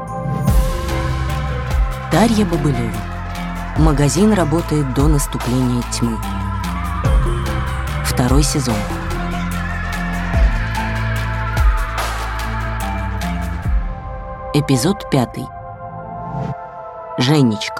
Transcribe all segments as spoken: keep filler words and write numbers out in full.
Дарья Бобылева. Магазин работает до наступления тьмы. Второй сезон. Эпизод пятый. Женечка.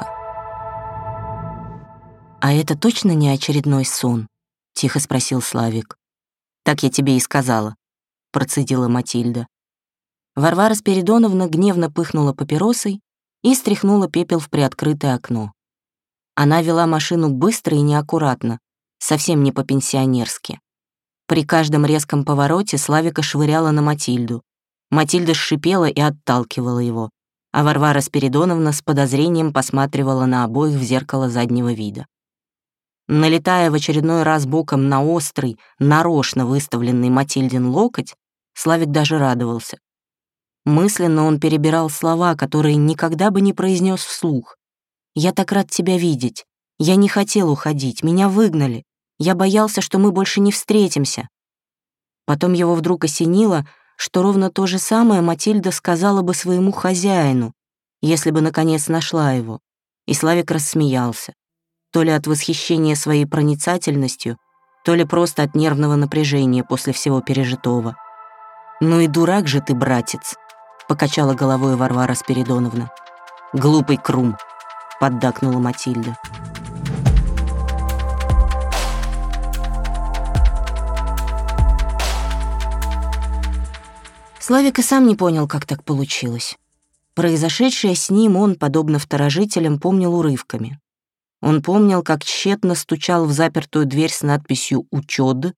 «А это точно не очередной сон?» — тихо спросил Славик. «Так я тебе и сказала», — процедила Матильда. Варвара Спиридоновна гневно пыхнула папиросой и стряхнула пепел в приоткрытое окно. Она вела машину быстро и неаккуратно, совсем не по-пенсионерски. При каждом резком повороте Славика швыряла на Матильду. Матильда шипела и отталкивала его, а Варвара Спиридоновна с подозрением посматривала на обоих в зеркало заднего вида. Налетая в очередной раз боком на острый, нарочно выставленный Матильдин локоть, Славик даже радовался. Мысленно он перебирал слова, которые никогда бы не произнес вслух. «Я так рад тебя видеть. Я не хотел уходить. Меня выгнали. Я боялся, что мы больше не встретимся». Потом его вдруг осенило, что ровно то же самое Матильда сказала бы своему хозяину, если бы, наконец, нашла его. И Славик рассмеялся. То ли от восхищения своей проницательностью, то ли просто от нервного напряжения после всего пережитого. «Ну и дурак же ты, братец», — покачала головой Варвара Спиридоновна. «Глупый крум», — поддакнула Матильда. Славик и сам не понял, как так получилось. Произошедшее с ним он, подобно второжителям, помнил урывками. Он помнил, как тщетно стучал в запертую дверь с надписью «Учёд»,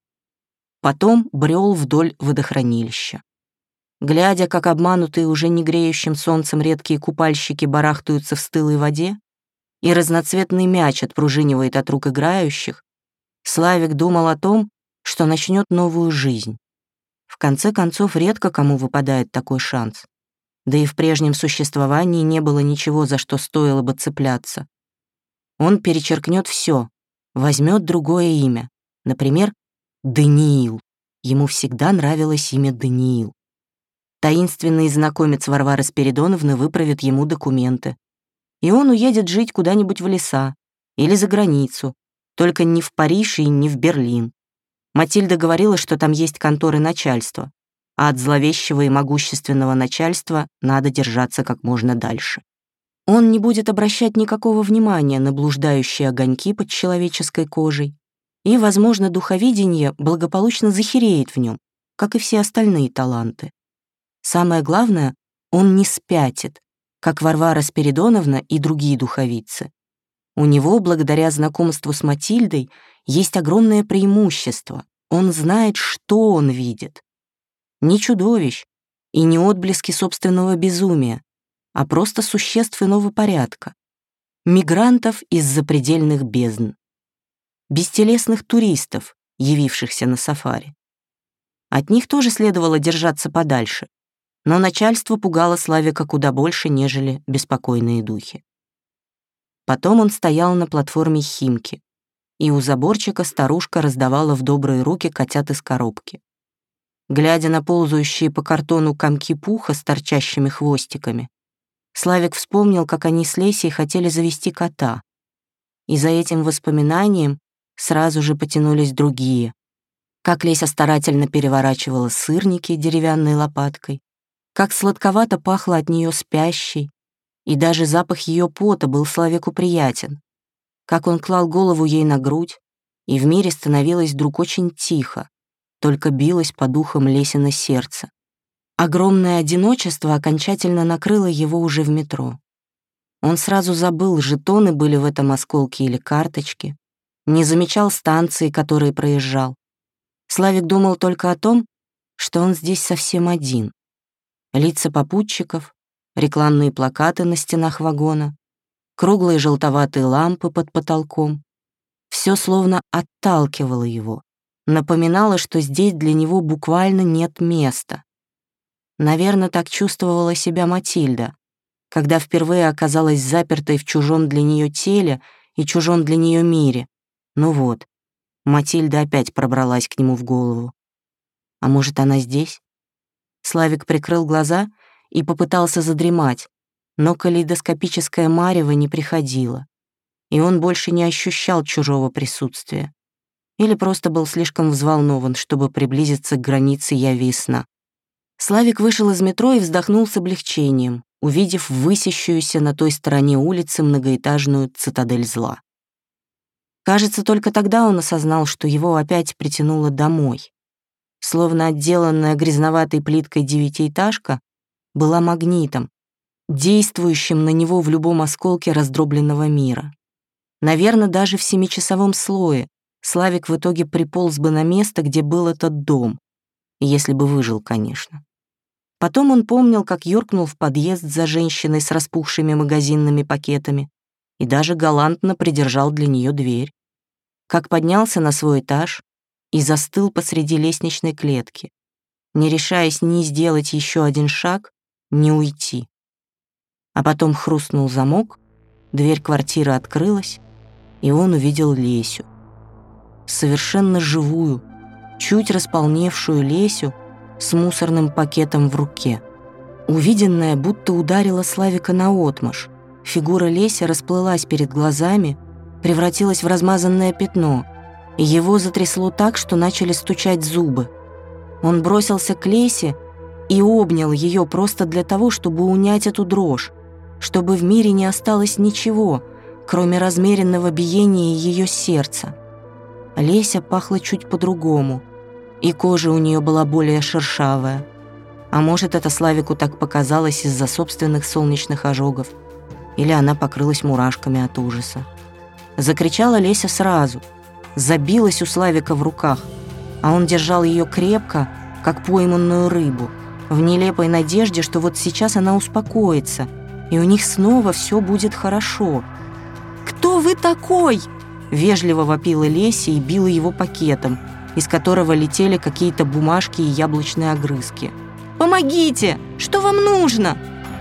потом брел вдоль водохранилища. Глядя, как обманутые уже не греющим солнцем редкие купальщики барахтаются в стылой воде, и разноцветный мяч отпружинивает от рук играющих, Славик думал о том, что начнет новую жизнь. В конце концов, редко кому выпадает такой шанс. Да и в прежнем существовании не было ничего, за что стоило бы цепляться. Он перечеркнет все, возьмет другое имя, например, Даниил. Ему всегда нравилось имя Даниил. Таинственный знакомец Варвары Спиридоновны выправит ему документы. И он уедет жить куда-нибудь в леса или за границу, только не в Париж и не в Берлин. Матильда говорила, что там есть конторы начальства, а от зловещего и могущественного начальства надо держаться как можно дальше. Он не будет обращать никакого внимания на блуждающие огоньки под человеческой кожей, и, возможно, духовидение благополучно захереет в нем, как и все остальные таланты. Самое главное, он не спятит, как Варвара Спиридоновна и другие духовицы. У него, благодаря знакомству с Матильдой, есть огромное преимущество. Он знает, что он видит. Не чудовищ и не отблески собственного безумия, а просто существ иного порядка. Мигрантов из запредельных бездн. Бестелесных туристов, явившихся на сафари. От них тоже следовало держаться подальше, но начальство пугало Славика куда больше, нежели беспокойные духи. Потом он стоял на платформе Химки, и у заборчика старушка раздавала в добрые руки котят из коробки. Глядя на ползающие по картону комки пуха с торчащими хвостиками, Славик вспомнил, как они с Лесей хотели завести кота, и за этим воспоминанием сразу же потянулись другие, как Леся старательно переворачивала сырники деревянной лопаткой, как сладковато пахло от нее спящей, и даже запах ее пота был Славику приятен, как он клал голову ей на грудь, и в мире становилось вдруг очень тихо, только билось по духам Лесино сердце. Огромное одиночество окончательно накрыло его уже в метро. Он сразу забыл, жетоны были в этом осколке или карточки, не замечал станции, которые проезжал. Славик думал только о том, что он здесь совсем один. Лица попутчиков, рекламные плакаты на стенах вагона, круглые желтоватые лампы под потолком. Все словно отталкивало его, напоминало, что здесь для него буквально нет места. Наверное, так чувствовала себя Матильда, когда впервые оказалась запертой в чужом для нее теле и чужом для нее мире. Ну вот, Матильда опять пробралась к нему в голову. А может, она здесь? Славик прикрыл глаза и попытался задремать, Но калейдоскопическое марево не приходило, и он больше не ощущал чужого присутствия. Или просто был слишком взволнован, чтобы приблизиться к границе яви и сна. Славик вышел из метро и вздохнул с облегчением, увидев высящуюся на той стороне улицы многоэтажную цитадель зла. Кажется, только тогда он осознал, что его опять притянуло домой. Словно отделанная грязноватой плиткой девятиэтажка была магнитом, действующим на него в любом осколке раздробленного мира. Наверное, даже в семичасовом слое Славик в итоге приполз бы на место, где был этот дом, если бы выжил, конечно. Потом он помнил, как юркнул в подъезд за женщиной с распухшими магазинными пакетами и даже галантно придержал для нее дверь. Как поднялся на свой этаж и застыл посреди лестничной клетки, не решаясь ни сделать еще один шаг, ни уйти. А потом хрустнул замок, дверь квартиры открылась, и он увидел Лесю. Совершенно живую, чуть располневшую Лесю с мусорным пакетом в руке. Увиденное будто ударило Славика наотмашь. Фигура Леси расплылась перед глазами, превратилась в размазанное пятно, и его затрясло так, что начали стучать зубы. Он бросился к Лесе и обнял ее просто для того, чтобы унять эту дрожь, чтобы в мире не осталось ничего, кроме размеренного биения ее сердца. Леся пахла чуть по-другому, и кожа у нее была более шершавая. А может, это Славику так показалось из-за собственных солнечных ожогов, или она покрылась мурашками от ужаса. Закричала Леся сразу, забилась у Славика в руках, а он держал ее крепко, как пойманную рыбу, в нелепой надежде, что вот сейчас она успокоится, и у них снова все будет хорошо. «Кто вы такой?» — вежливо вопила Леся и била его пакетом, из которого летели какие-то бумажки и яблочные огрызки. «Помогите! Что вам нужно?»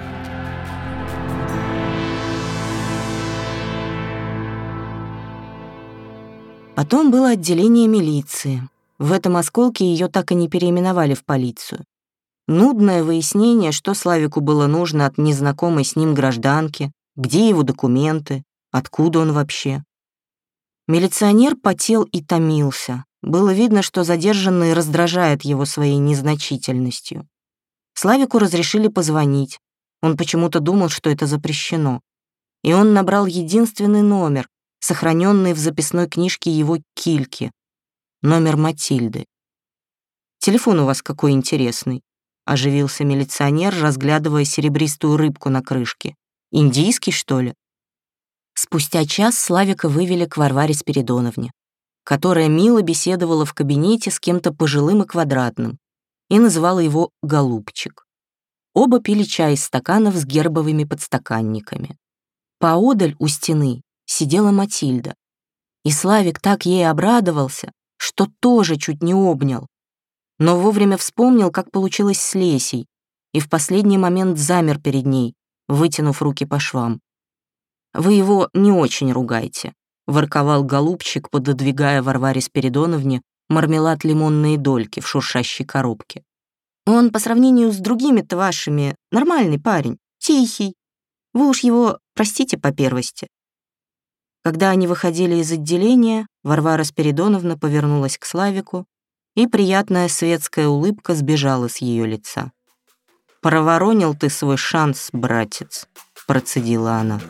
Потом было отделение милиции. В этом осколке ее так и не переименовали в полицию. Нудное выяснение, что Славику было нужно от незнакомой с ним гражданки, где его документы, откуда он вообще. Милиционер потел и томился. Было видно, что задержанный раздражает его своей незначительностью. Славику разрешили позвонить. Он почему-то думал, что это запрещено. И он набрал единственный номер, сохраненный в записной книжке его кильки. Номер Матильды. «Телефон у вас какой интересный», — оживился милиционер, разглядывая серебристую рыбку на крышке. «Индийский, что ли?» Спустя час Славика вывели к Варваре Спиридоновне, которая мило беседовала в кабинете с кем-то пожилым и квадратным и называла его «голубчик». Оба пили чай из стаканов с гербовыми подстаканниками. Поодаль у стены сидела Матильда, и Славик так ей обрадовался, что тоже чуть не обнял, но вовремя вспомнил, как получилось с Лесей, и в последний момент замер перед ней, вытянув руки по швам. «Вы его не очень ругайте», — ворковал голубчик, пододвигая Варваре Спиридоновне мармелад лимонные дольки в шуршащей коробке. «Он по сравнению с другими-то вашими нормальный парень, тихий. Вы уж его простите по первости». Когда они выходили из отделения, Варвара Спиридоновна повернулась к Славику, и приятная светская улыбка сбежала с ее лица. «Проворонил ты свой шанс, братец», — процедила она.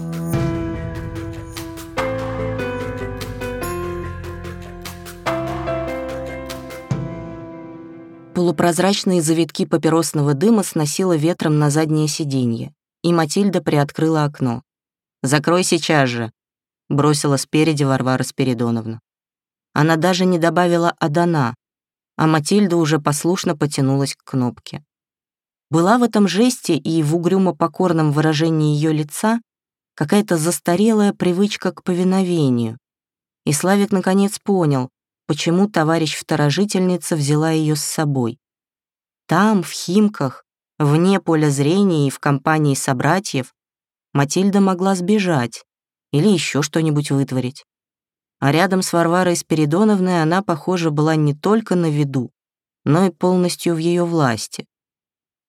Полупрозрачные завитки папиросного дыма сносило ветром на заднее сиденье, и Матильда приоткрыла окно. «Закрой сейчас же», — бросила спереди Варвара Спиридоновна. Она даже не добавила «Адана», а Матильда уже послушно потянулась к кнопке. Была в этом жесте и в угрюмо-покорном выражении ее лица какая-то застарелая привычка к повиновению, и Славик наконец понял, почему товарищ-второжительница взяла ее с собой. Там, в Химках, вне поля зрения и в компании собратьев, Матильда могла сбежать или еще что-нибудь вытворить. А рядом с Варварой Спиридоновной она, похоже, была не только на виду, но и полностью в ее власти.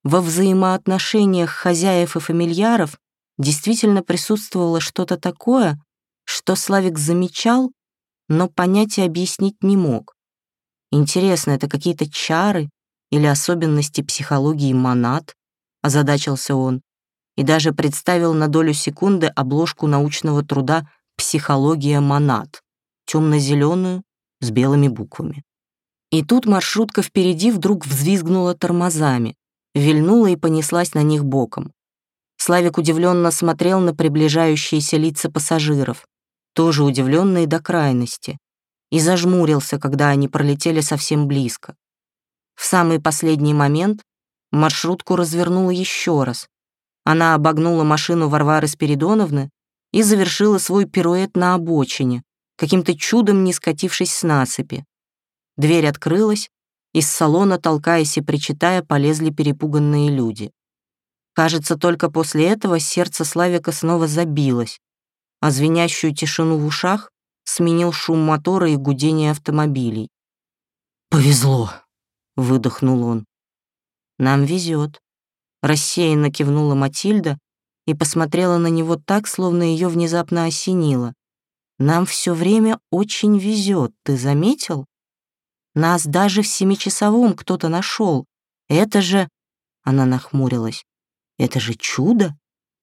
Во взаимоотношениях хозяев и фамильяров действительно присутствовало что-то такое, что Славик замечал, но понять и объяснить не мог. Интересно, это какие-то чары или особенности психологии монад? Озадачился он и даже представил на долю секунды обложку научного труда «Психология монад», темно-зеленую, с белыми буквами. И тут маршрутка впереди вдруг взвизгнула тормозами, вильнула и понеслась на них боком. Славик удивленно смотрел на приближающиеся лица пассажиров, тоже удивленные до крайности, и зажмурился, когда они пролетели совсем близко. В самый последний момент маршрутку развернула еще раз. Она обогнула машину Варвары Спиридоновны и завершила свой пируэт на обочине, каким-то чудом не скатившись с насыпи. Дверь открылась, из салона, толкаясь и причитая, полезли перепуганные люди. Кажется, только после этого сердце Славика снова забилось, а звенящую тишину в ушах сменил шум мотора и гудение автомобилей. «Повезло!» — выдохнул он. «Нам везет», — рассеянно кивнула Матильда и посмотрела на него так, словно ее внезапно осенило. «Нам все время очень везет, ты заметил? Нас даже в семичасовом кто-то нашел. Это же...» — она нахмурилась. «Это же чудо!»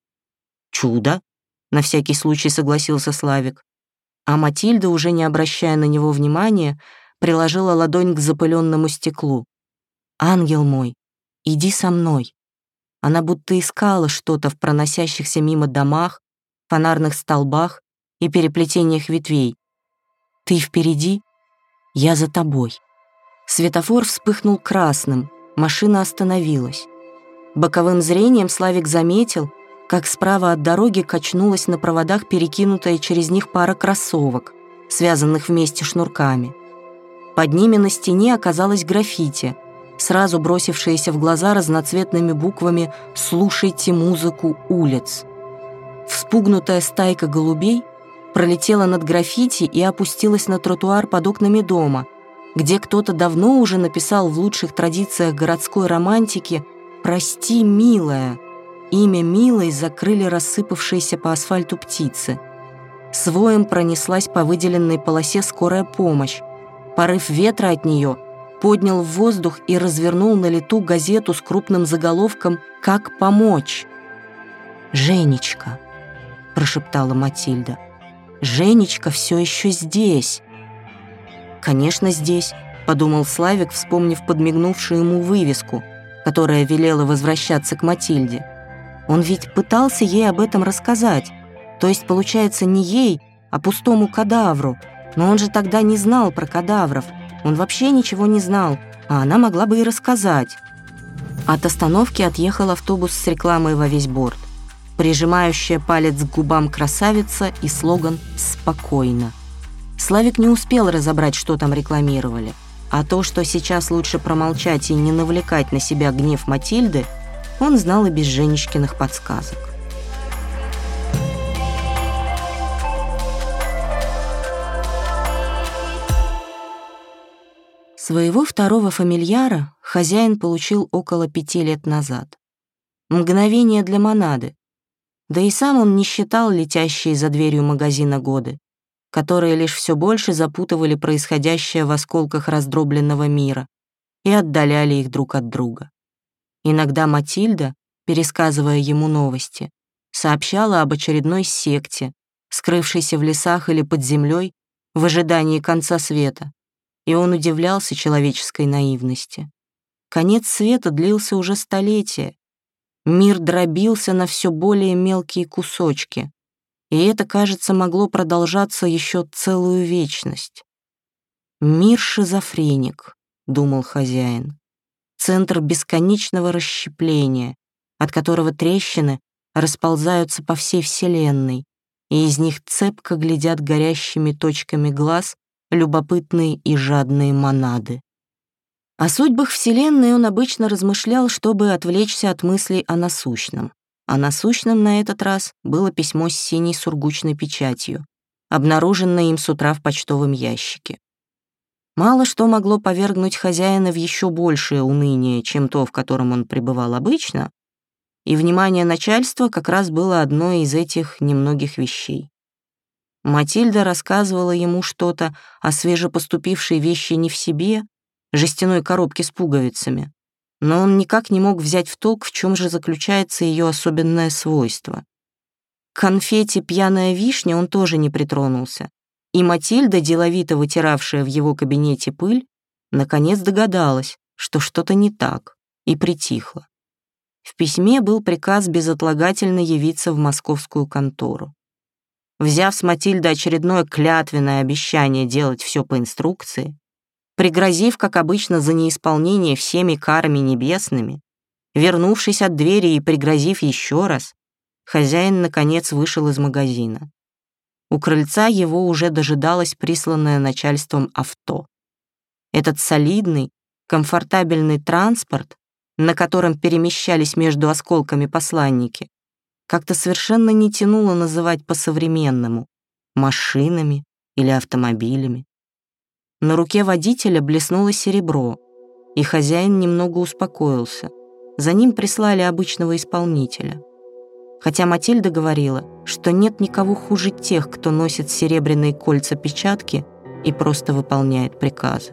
«Чудо!» — на всякий случай согласился Славик. А Матильда, уже не обращая на него внимания, приложила ладонь к запыленному стеклу. «Ангел мой, иди со мной». Она будто искала что-то в проносящихся мимо домах, фонарных столбах и переплетениях ветвей. «Ты впереди, я за тобой». Светофор вспыхнул красным, машина остановилась. Боковым зрением Славик заметил, как справа от дороги качнулась на проводах перекинутая через них пара кроссовок, связанных вместе шнурками. Под ними на стене оказалось граффити, сразу бросившееся в глаза разноцветными буквами «Слушайте музыку улиц». Вспугнутая стайка голубей пролетела над граффити и опустилась на тротуар под окнами дома, где кто-то давно уже написал в лучших традициях городской романтики «Прости, милая». Имя милой закрыли рассыпавшиеся по асфальту птицы. С воем пронеслась по выделенной полосе скорая помощь. Порыв ветра от нее поднял в воздух и развернул на лету газету с крупным заголовком «Как помочь?». «Женечка», — прошептала Матильда. «Женечка все еще здесь». «Конечно, здесь», — подумал Славик, вспомнив подмигнувшую ему вывеску, которая велела возвращаться к Матильде. Он ведь пытался ей об этом рассказать, то есть, получается, не ей, а пустому кадавру. Но он же тогда не знал про кадавров, он вообще ничего не знал, а она могла бы и рассказать. От остановки отъехал автобус с рекламой во весь борт, прижимающая палец к губам красавица и слоган «Спокойно». Славик не успел разобрать, что там рекламировали, а то, что сейчас лучше промолчать и не навлекать на себя гнев Матильды, он знал и без Женечкиных подсказок. Своего второго фамильяра хозяин получил около пяти лет назад. Мгновение для монады. Да и сам он не считал летящие за дверью магазина годы, которые лишь все больше запутывали происходящее в осколках раздробленного мира и отдаляли их друг от друга. Иногда Матильда, пересказывая ему новости, сообщала об очередной секте, скрывшейся в лесах или под землей в ожидании конца света, и он удивлялся человеческой наивности. Конец света длился уже столетия. Мир дробился на все более мелкие кусочки, и это, кажется, могло продолжаться еще целую вечность. «Мир-шизофреник», — думал хозяин, центр бесконечного расщепления, от которого трещины расползаются по всей Вселенной, и из них цепко глядят горящими точками глаз любопытные и жадные монады. О судьбах Вселенной он обычно размышлял, чтобы отвлечься от мыслей о насущном. А насущным на этот раз было письмо с синей сургучной печатью, обнаруженное им с утра в почтовом ящике. Мало что могло повергнуть хозяина в еще большее уныние, чем то, в котором он пребывал обычно, и внимание начальства как раз было одной из этих немногих вещей. Матильда рассказывала ему что-то о свежепоступившей вещи не в себе, жестяной коробке с пуговицами, но он никак не мог взять в толк, в чем же заключается ее особенное свойство. К конфете «Пьяная вишня» он тоже не притронулся, и Матильда, деловито вытиравшая в его кабинете пыль, наконец догадалась, что что-то не так, и притихла. В письме был приказ безотлагательно явиться в московскую контору. Взяв с Матильды очередное клятвенное обещание делать все по инструкции, пригрозив, как обычно, за неисполнение всеми карами небесными, вернувшись от двери и пригрозив еще раз, хозяин, наконец, вышел из магазина. У крыльца его уже дожидалось присланное начальством авто. Этот солидный, комфортабельный транспорт, на котором перемещались между осколками посланники, как-то совершенно не тянуло называть по-современному машинами или автомобилями. На руке водителя блеснуло серебро, и хозяин немного успокоился. За ним прислали обычного исполнителя. Хотя Матильда говорила, что нет никого хуже тех, кто носит серебряные кольца-печатки и просто выполняет приказы.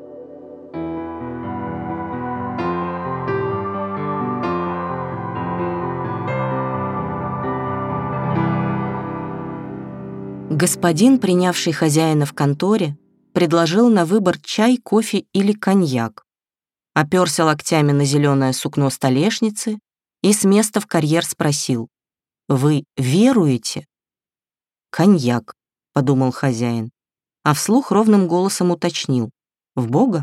Господин, принявший хозяина в конторе, предложил на выбор чай, кофе или коньяк, оперся локтями на зеленое сукно столешницы и с места в карьер спросил: «Вы веруете?» «Коньяк», — подумал хозяин, а вслух ровным голосом уточнил: «В Бога?»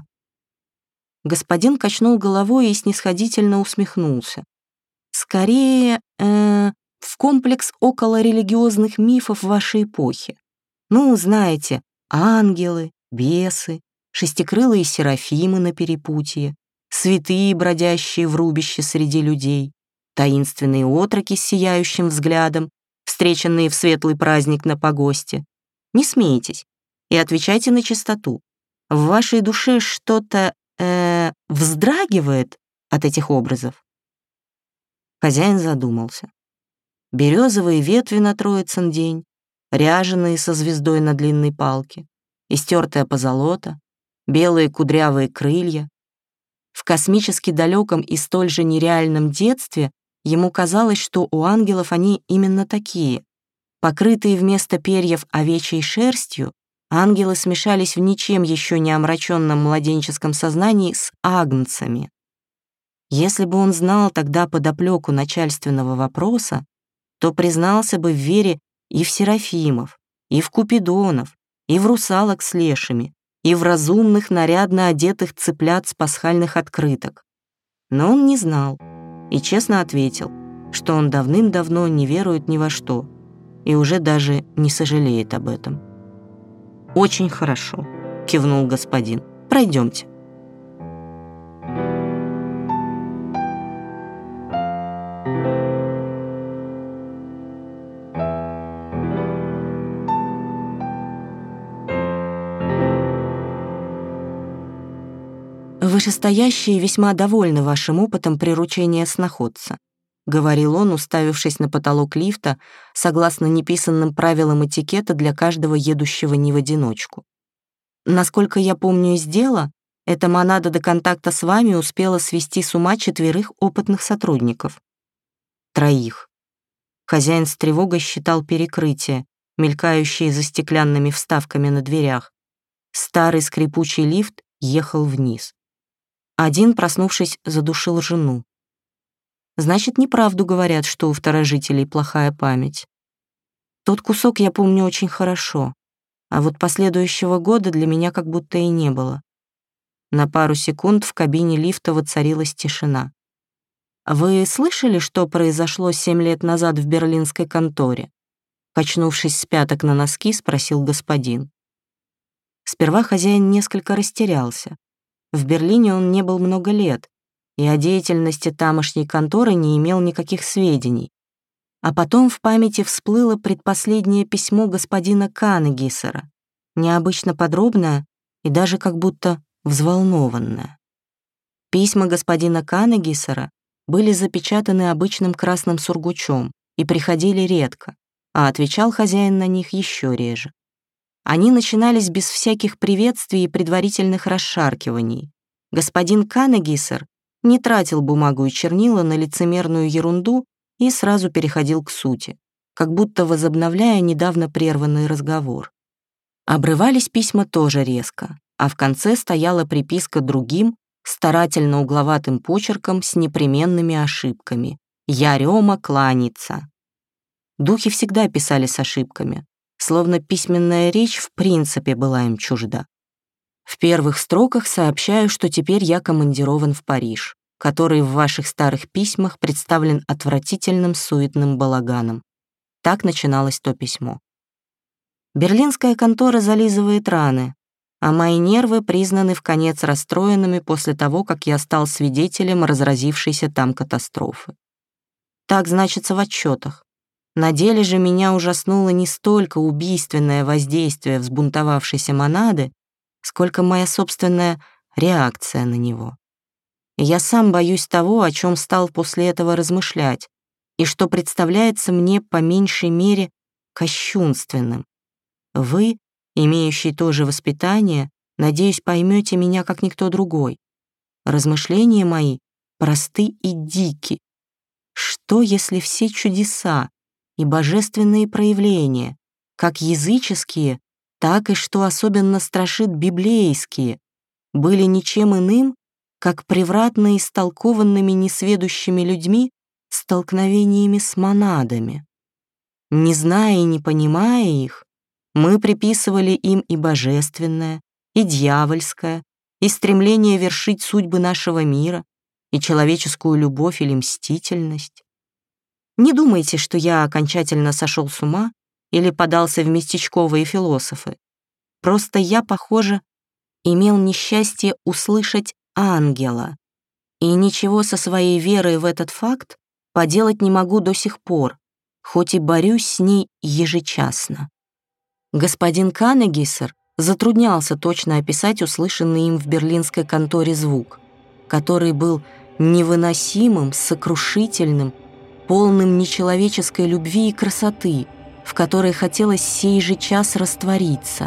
Господин качнул головой и снисходительно усмехнулся. «Скорее, э, в комплекс околорелигиозных мифов вашей эпохи. Ну, знаете, ангелы, бесы, шестикрылые серафимы на перепутье, святые, бродящие в рубище среди людей, таинственные отроки с сияющим взглядом, встреченные в светлый праздник на погосте. Не смейтесь и отвечайте на чистоту. В вашей душе что-то э, вздрагивает от этих образов?» Хозяин задумался. Березовые ветви на Троицын день, ряженые со звездой на длинной палке, истертая позолота, белые кудрявые крылья. В космически далеком и столь же нереальном детстве ему казалось, что у ангелов они именно такие. Покрытые вместо перьев овечьей шерстью, ангелы смешались в ничем еще не омраченном младенческом сознании с агнцами. Если бы он знал тогда подоплеку начальственного вопроса, то признался бы в вере и в серафимов, и в купидонов, и в русалок с лешими, и в разумных нарядно одетых цыплят с пасхальных открыток. Но он не знал и честно ответил, что он давным-давно не верует ни во что и уже даже не сожалеет об этом. «Очень хорошо», — кивнул господин. «Пройдемте». «Вышестоящие весьма довольны вашим опытом приручения сноходца», — говорил он, уставившись на потолок лифта, согласно неписанным правилам этикета для каждого едущего не в одиночку. «Насколько я помню из дела, эта монада до контакта с вами успела свести с ума четверых опытных сотрудников». «Троих». Хозяин с тревогой считал перекрытия, мелькающие за стеклянными вставками на дверях. Старый скрипучий лифт ехал вниз. Один, проснувшись, задушил жену. Значит, неправду говорят, что у второжителей плохая память. Тот кусок я помню очень хорошо, а вот последующего года для меня как будто и не было. На пару секунд в кабине лифта воцарилась тишина. «Вы слышали, что произошло семь лет назад в берлинской конторе?» Качнувшись с пяток на носки, спросил господин. Сперва хозяин несколько растерялся. В Берлине он не был много лет, и о деятельности тамошней конторы не имел никаких сведений. А потом в памяти всплыло предпоследнее письмо господина Канегисера, необычно подробное и даже как будто взволнованная. Письма господина Каннегиссера были запечатаны обычным красным сургучом и приходили редко, а отвечал хозяин на них еще реже. Они начинались без всяких приветствий и предварительных расшаркиваний. Господин Каннегиссер не тратил бумагу и чернила на лицемерную ерунду и сразу переходил к сути, как будто возобновляя недавно прерванный разговор. Обрывались письма тоже резко, а в конце стояла приписка другим, старательно угловатым почерком с непременными ошибками. «Я Рема кланяться». Духи всегда писали с ошибками, словно письменная речь в принципе была им чужда. В первых строках сообщаю, что теперь я командирован в Париж, который в ваших старых письмах представлен отвратительным суетным балаганом. Так начиналось то письмо. Берлинская контора зализывает раны, а мои нервы признаны вконец расстроенными после того, как я стал свидетелем разразившейся там катастрофы. Так значится в отчетах. На деле же меня ужаснуло не столько убийственное воздействие взбунтовавшейся монады, сколько моя собственная реакция на него. Я сам боюсь того, о чем стал после этого размышлять, и что представляется мне по меньшей мере кощунственным. Вы, имеющий то же воспитание, надеюсь, поймете меня как никто другой. Размышления мои просты и дики. Что, если все чудеса и божественные проявления, как языческие, так и, что особенно страшит, библейские, были ничем иным, как превратно истолкованными несведущими людьми столкновениями с монадами? Не зная и не понимая их, мы приписывали им и божественное, и дьявольское, и стремление вершить судьбы нашего мира, и человеческую любовь или мстительность. Не думайте, что я окончательно сошел с ума или подался в местечковые философы. Просто я, похоже, имел несчастье услышать ангела, и ничего со своей верой в этот факт поделать не могу до сих пор, хоть и борюсь с ней ежечасно. Господин Каннегиссер затруднялся точно описать услышанный им в берлинской конторе звук, который был невыносимым, сокрушительным, полным нечеловеческой любви и красоты, в которой хотелось сей же час раствориться.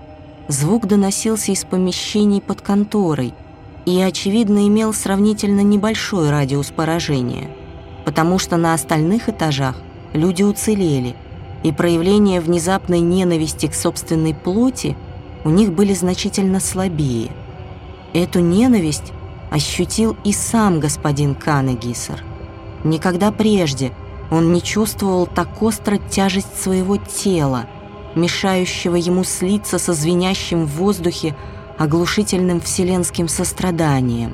Звук доносился из помещений под конторой и, очевидно, имел сравнительно небольшой радиус поражения, потому что на остальных этажах люди уцелели, и проявления внезапной ненависти к собственной плоти у них были значительно слабее. Эту ненависть ощутил и сам господин Каннегиссер. Никогда прежде он не чувствовал так остро тяжесть своего тела, мешающего ему слиться со звенящим в воздухе оглушительным вселенским состраданием.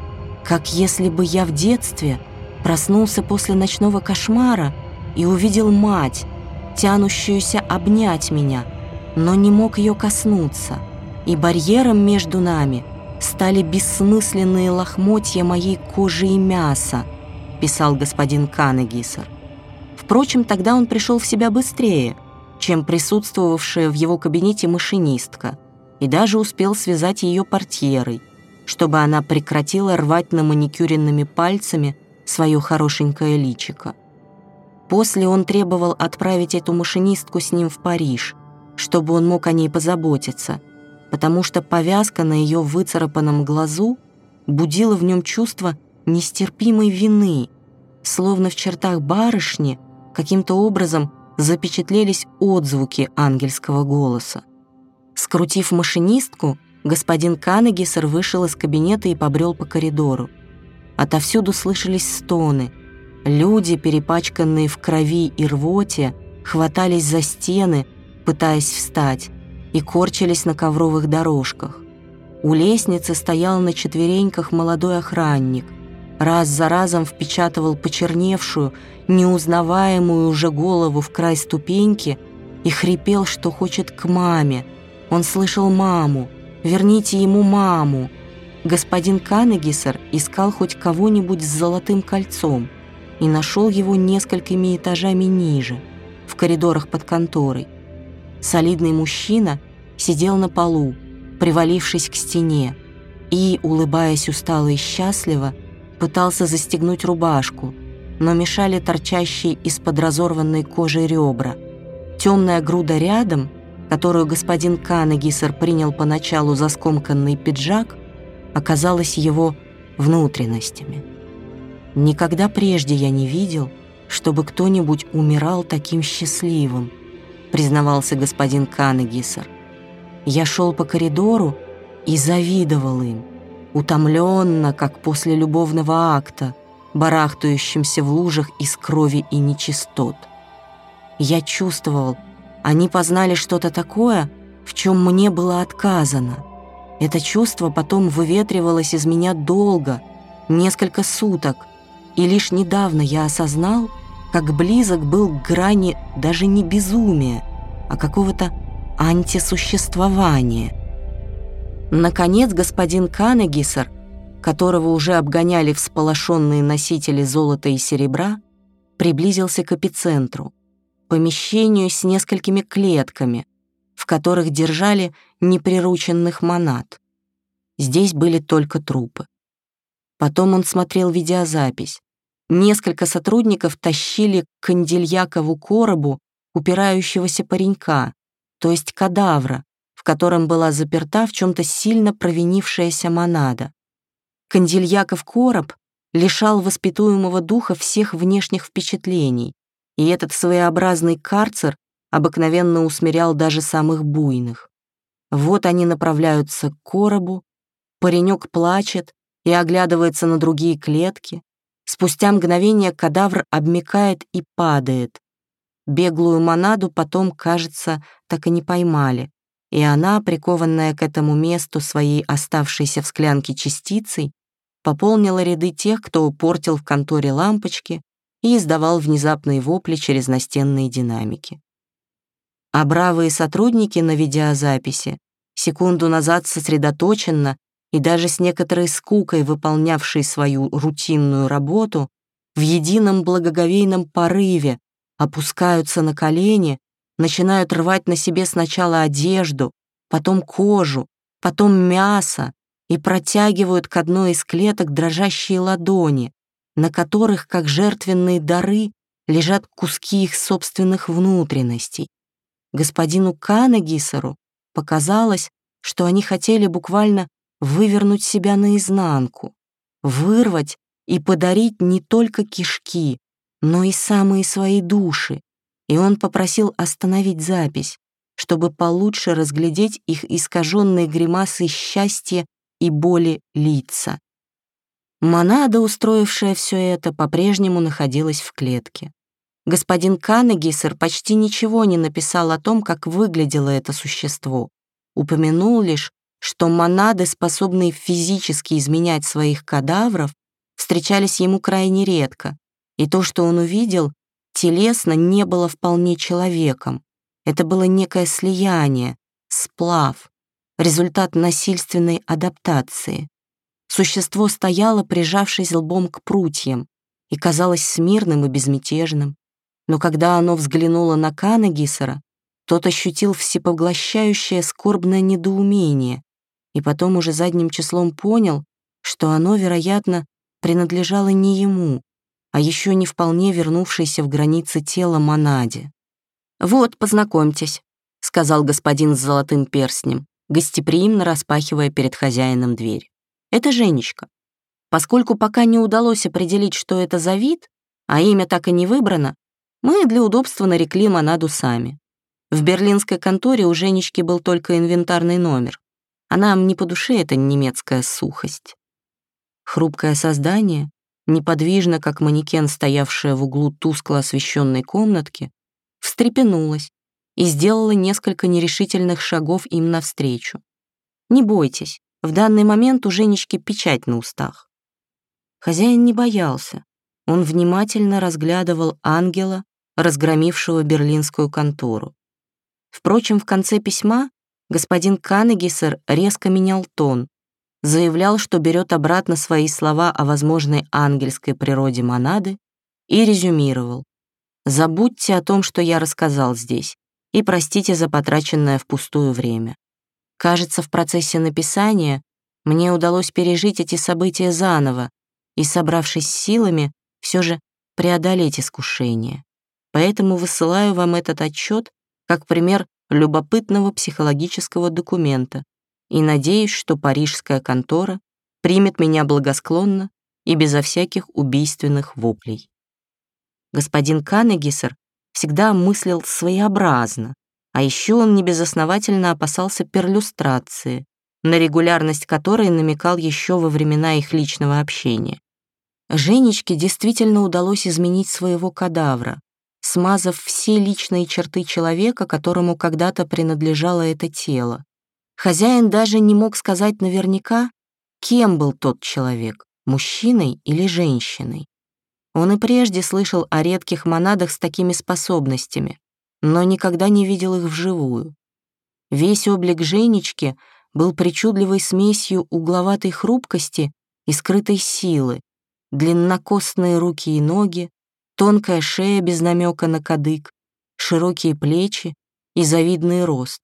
Как если бы я в детстве проснулся после ночного кошмара и увидел мать, тянущуюся обнять меня, но не мог ее коснуться, и барьером между нами стали бессмысленные лохмотья моей кожи и мяса, писал господин Каннегиссер. Впрочем, тогда он пришел в себя быстрее, чем присутствовавшая в его кабинете машинистка, и даже успел связать ее портьерой, чтобы она прекратила рвать на маникюренными пальцами свое хорошенькое личико. После он требовал отправить эту машинистку с ним в Париж, чтобы он мог о ней позаботиться, потому что повязка на ее выцарапанном глазу будила в нем чувство нестерпимой вины, словно в чертах барышни каким-то образом запечатлелись отзвуки ангельского голоса. Скрутив машинистку, господин Каннегиссер вышел из кабинета и побрел по коридору. Отовсюду слышались стоны. Люди, перепачканные в крови и рвоте, хватались за стены, пытаясь встать, и корчились на ковровых дорожках. У лестницы стоял на четвереньках молодой охранник, раз за разом впечатывал почерневшую, неузнаваемую уже голову в край ступеньки и хрипел, что хочет к маме. Он слышал маму. «Верните ему маму!» Господин Каннегиссер искал хоть кого-нибудь с золотым кольцом и нашел его несколькими этажами ниже, в коридорах под конторой. Солидный мужчина сидел на полу, привалившись к стене, и, улыбаясь устало и счастливо, пытался застегнуть рубашку, но мешали торчащие из-под разорванной кожи ребра. Темная груда рядом, которую господин Каннегиссер принял поначалу за скомканный пиджак, оказалась его внутренностями. Никогда прежде я не видел, чтобы кто-нибудь умирал таким счастливым, признавался господин Каннегиссер. Я шел по коридору и завидовал им, утомленно, как после любовного акта, барахтающимся в лужах из крови и нечистот. Я чувствовал, они познали что-то такое, в чем мне было отказано. Это чувство потом выветривалось из меня долго, несколько суток, и лишь недавно я осознал, как близок был к грани даже не безумия, а какого-то антисуществования. Наконец господин Каннегиссер, которого уже обгоняли всполошенные носители золота и серебра, приблизился к эпицентру, помещению с несколькими клетками, в которых держали неприрученных монад. Здесь были только трупы. Потом он смотрел видеозапись. Несколько сотрудников тащили к Кандильякову коробу упирающегося паренька, то есть кадавра, в котором была заперта в чем-то сильно провинившаяся монада. Кандильяков короб лишал воспитуемого духа всех внешних впечатлений, и этот своеобразный карцер обыкновенно усмирял даже самых буйных. Вот они направляются к коробу, паренек плачет и оглядывается на другие клетки. Спустя мгновение кадавр обмякает и падает. Беглую монаду потом, кажется, так и не поймали, и она, прикованная к этому месту своей оставшейся в склянке частицей, пополнила ряды тех, кто портил в конторе лампочки и издавал внезапные вопли через настенные динамики. А бравые сотрудники на видеозаписи, секунду назад сосредоточенно и даже с некоторой скукой выполнявшие свою рутинную работу, в едином благоговейном порыве опускаются на колени, начинают рвать на себе сначала одежду, потом кожу, потом мясо и протягивают к одной из клеток дрожащие ладони, на которых, как жертвенные дары, лежат куски их собственных внутренностей. Господину Каннегиссеру показалось, что они хотели буквально вывернуть себя наизнанку, вырвать и подарить не только кишки, но и самые свои души, и он попросил остановить запись, чтобы получше разглядеть их искаженные гримасы счастья и боли лица. Монада, устроившая все это, по-прежнему находилась в клетке. Господин Каннегиссер почти ничего не написал о том, как выглядело это существо, упомянул лишь, что монады, способные физически изменять своих кадавров, встречались ему крайне редко, и то, что он увидел, телесно не было вполне человеком. Это было некое слияние, сплав, результат насильственной адаптации. Существо стояло, прижавшись лбом к прутьям, и казалось смирным и безмятежным. Но когда оно взглянуло на Каннегиссера, тот ощутил всепоглощающее скорбное недоумение и потом уже задним числом понял, что оно, вероятно, принадлежало не ему, а еще не вполне вернувшейся в границы тела монаде. «Вот, познакомьтесь», — сказал господин с золотым перстнем, гостеприимно распахивая перед хозяином дверь. «Это Женечка. Поскольку пока не удалось определить, что это за вид, а имя так и не выбрано, мы для удобства нарекли монаду сами. В берлинской конторе у Женечки был только инвентарный номер, а нам не по душе эта немецкая сухость». Хрупкое создание, неподвижно, как манекен, стоявшее в углу тускло освещенной комнатки, встрепенулась и сделала несколько нерешительных шагов им навстречу. «Не бойтесь, в данный момент у Женечки печать на устах». Хозяин не боялся. Он внимательно разглядывал ангела, разгромившего берлинскую контору. Впрочем, в конце письма господин Каннегиссер резко менял тон, заявлял, что берет обратно свои слова о возможной ангельской природе монады и резюмировал: «Забудьте о том, что я рассказал здесь, и простите за потраченное впустую время. Кажется, в процессе написания мне удалось пережить эти события заново и, собравшись с силами, все же преодолеть искушение. Поэтому высылаю вам этот отчет как пример любопытного психологического документа и надеюсь, что парижская контора примет меня благосклонно и безо всяких убийственных воплей. Господин Каннегиссер всегда мыслил своеобразно, а еще он небезосновательно опасался перлюстрации, на регулярность которой намекал еще во времена их личного общения. Женечке действительно удалось изменить своего кадавра, смазав все личные черты человека, которому когда-то принадлежало это тело. Хозяин даже не мог сказать наверняка, кем был тот человек, мужчиной или женщиной. Он и прежде слышал о редких монадах с такими способностями, но никогда не видел их вживую. Весь облик Женечки был причудливой смесью угловатой хрупкости и скрытой силы, длиннокосные руки и ноги, тонкая шея без намека на кадык, широкие плечи и завидный рост.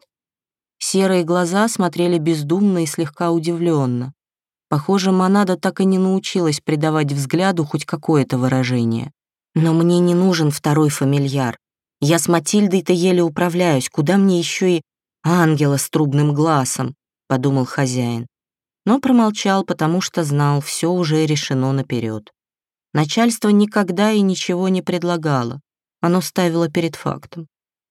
Серые глаза смотрели бездумно и слегка удивленно. Похоже, монада так и не научилась придавать взгляду хоть какое-то выражение. Но мне не нужен второй фамильяр. Я с Матильдой-то еле управляюсь, куда мне еще и ангела с трубным глазом, подумал хозяин. Но промолчал, потому что знал, все уже решено наперед. Начальство никогда и ничего не предлагало, оно ставило перед фактом.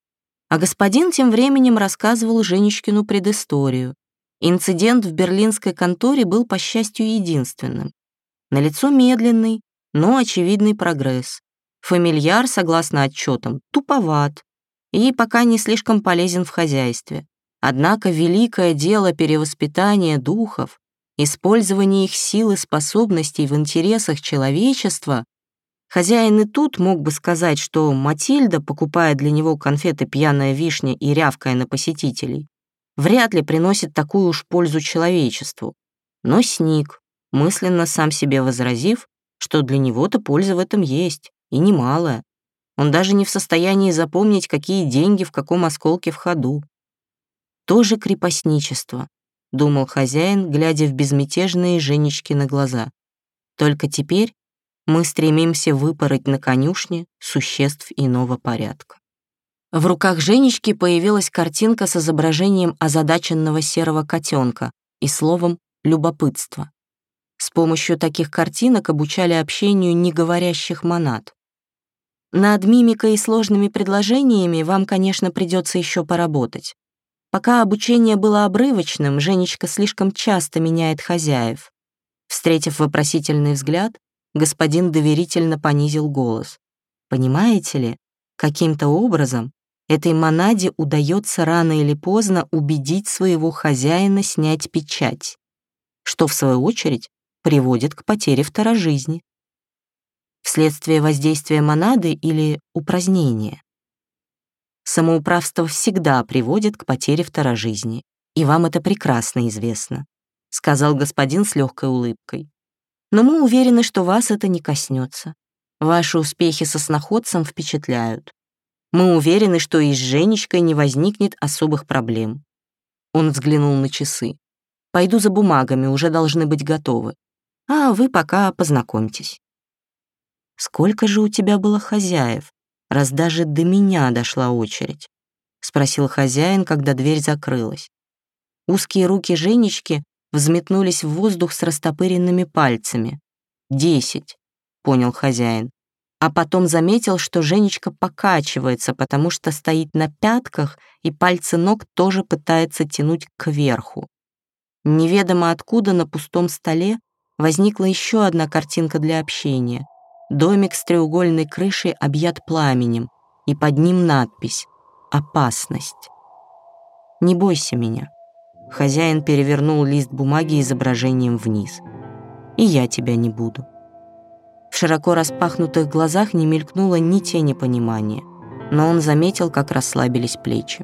А господин тем временем рассказывал Женечкину предысторию. Инцидент в берлинской конторе был, по счастью, единственным. Налицо медленный, но очевидный прогресс. Фамильяр, согласно отчетам, туповат и пока не слишком полезен в хозяйстве. Однако великое дело перевоспитания духов, использование их сил и способностей в интересах человечества, хозяин и тут мог бы сказать, что Матильда, покупая для него конфеты «Пьяная вишня» и рявкая на посетителей, вряд ли приносит такую уж пользу человечеству, но сник, мысленно сам себе возразив, что для него-то польза в этом есть, и немалая. Он даже не в состоянии запомнить, какие деньги в каком осколке в ходу. Тоже крепостничество, думал хозяин, глядя в безмятежные Женечкины глаза. Только теперь мы стремимся выпороть на конюшне существ иного порядка. В руках Женечки появилась картинка с изображением озадаченного серого котенка и словом «любопытство». С помощью таких картинок обучали общению неговорящих монад. Над мимикой и сложными предложениями вам, конечно, придется еще поработать. Пока обучение было обрывочным, Женечка слишком часто меняет хозяев. Встретив вопросительный взгляд, господин доверительно понизил голос. Понимаете ли, каким-то образом этой монаде удается рано или поздно убедить своего хозяина снять печать, что, в свою очередь, приводит к потере второжизни. Вследствие воздействия монады или упразднения. Самоуправство всегда приводит к потере второжизни, и вам это прекрасно известно, сказал господин с легкой улыбкой. Но мы уверены, что вас это не коснется. Ваши успехи со сноходцем впечатляют. Мы уверены, что и с Женечкой не возникнет особых проблем. Он взглянул на часы. Пойду за бумагами, уже должны быть готовы. А вы пока познакомьтесь. Сколько же у тебя было хозяев, раз даже до меня дошла очередь? Спросил хозяин, когда дверь закрылась. Узкие руки Женечки взметнулись в воздух с растопыренными пальцами. «Десять», — понял хозяин. А потом заметил, что Женечка покачивается, потому что стоит на пятках, и пальцы ног тоже пытается тянуть кверху. Неведомо откуда на пустом столе возникла еще одна картинка для общения. Домик с треугольной крышей объят пламенем, и под ним надпись «Опасность». «Не бойся меня». Хозяин перевернул лист бумаги изображением вниз. «И я тебя не буду». В широко распахнутых глазах не мелькнуло ни тени понимания, но он заметил, как расслабились плечи.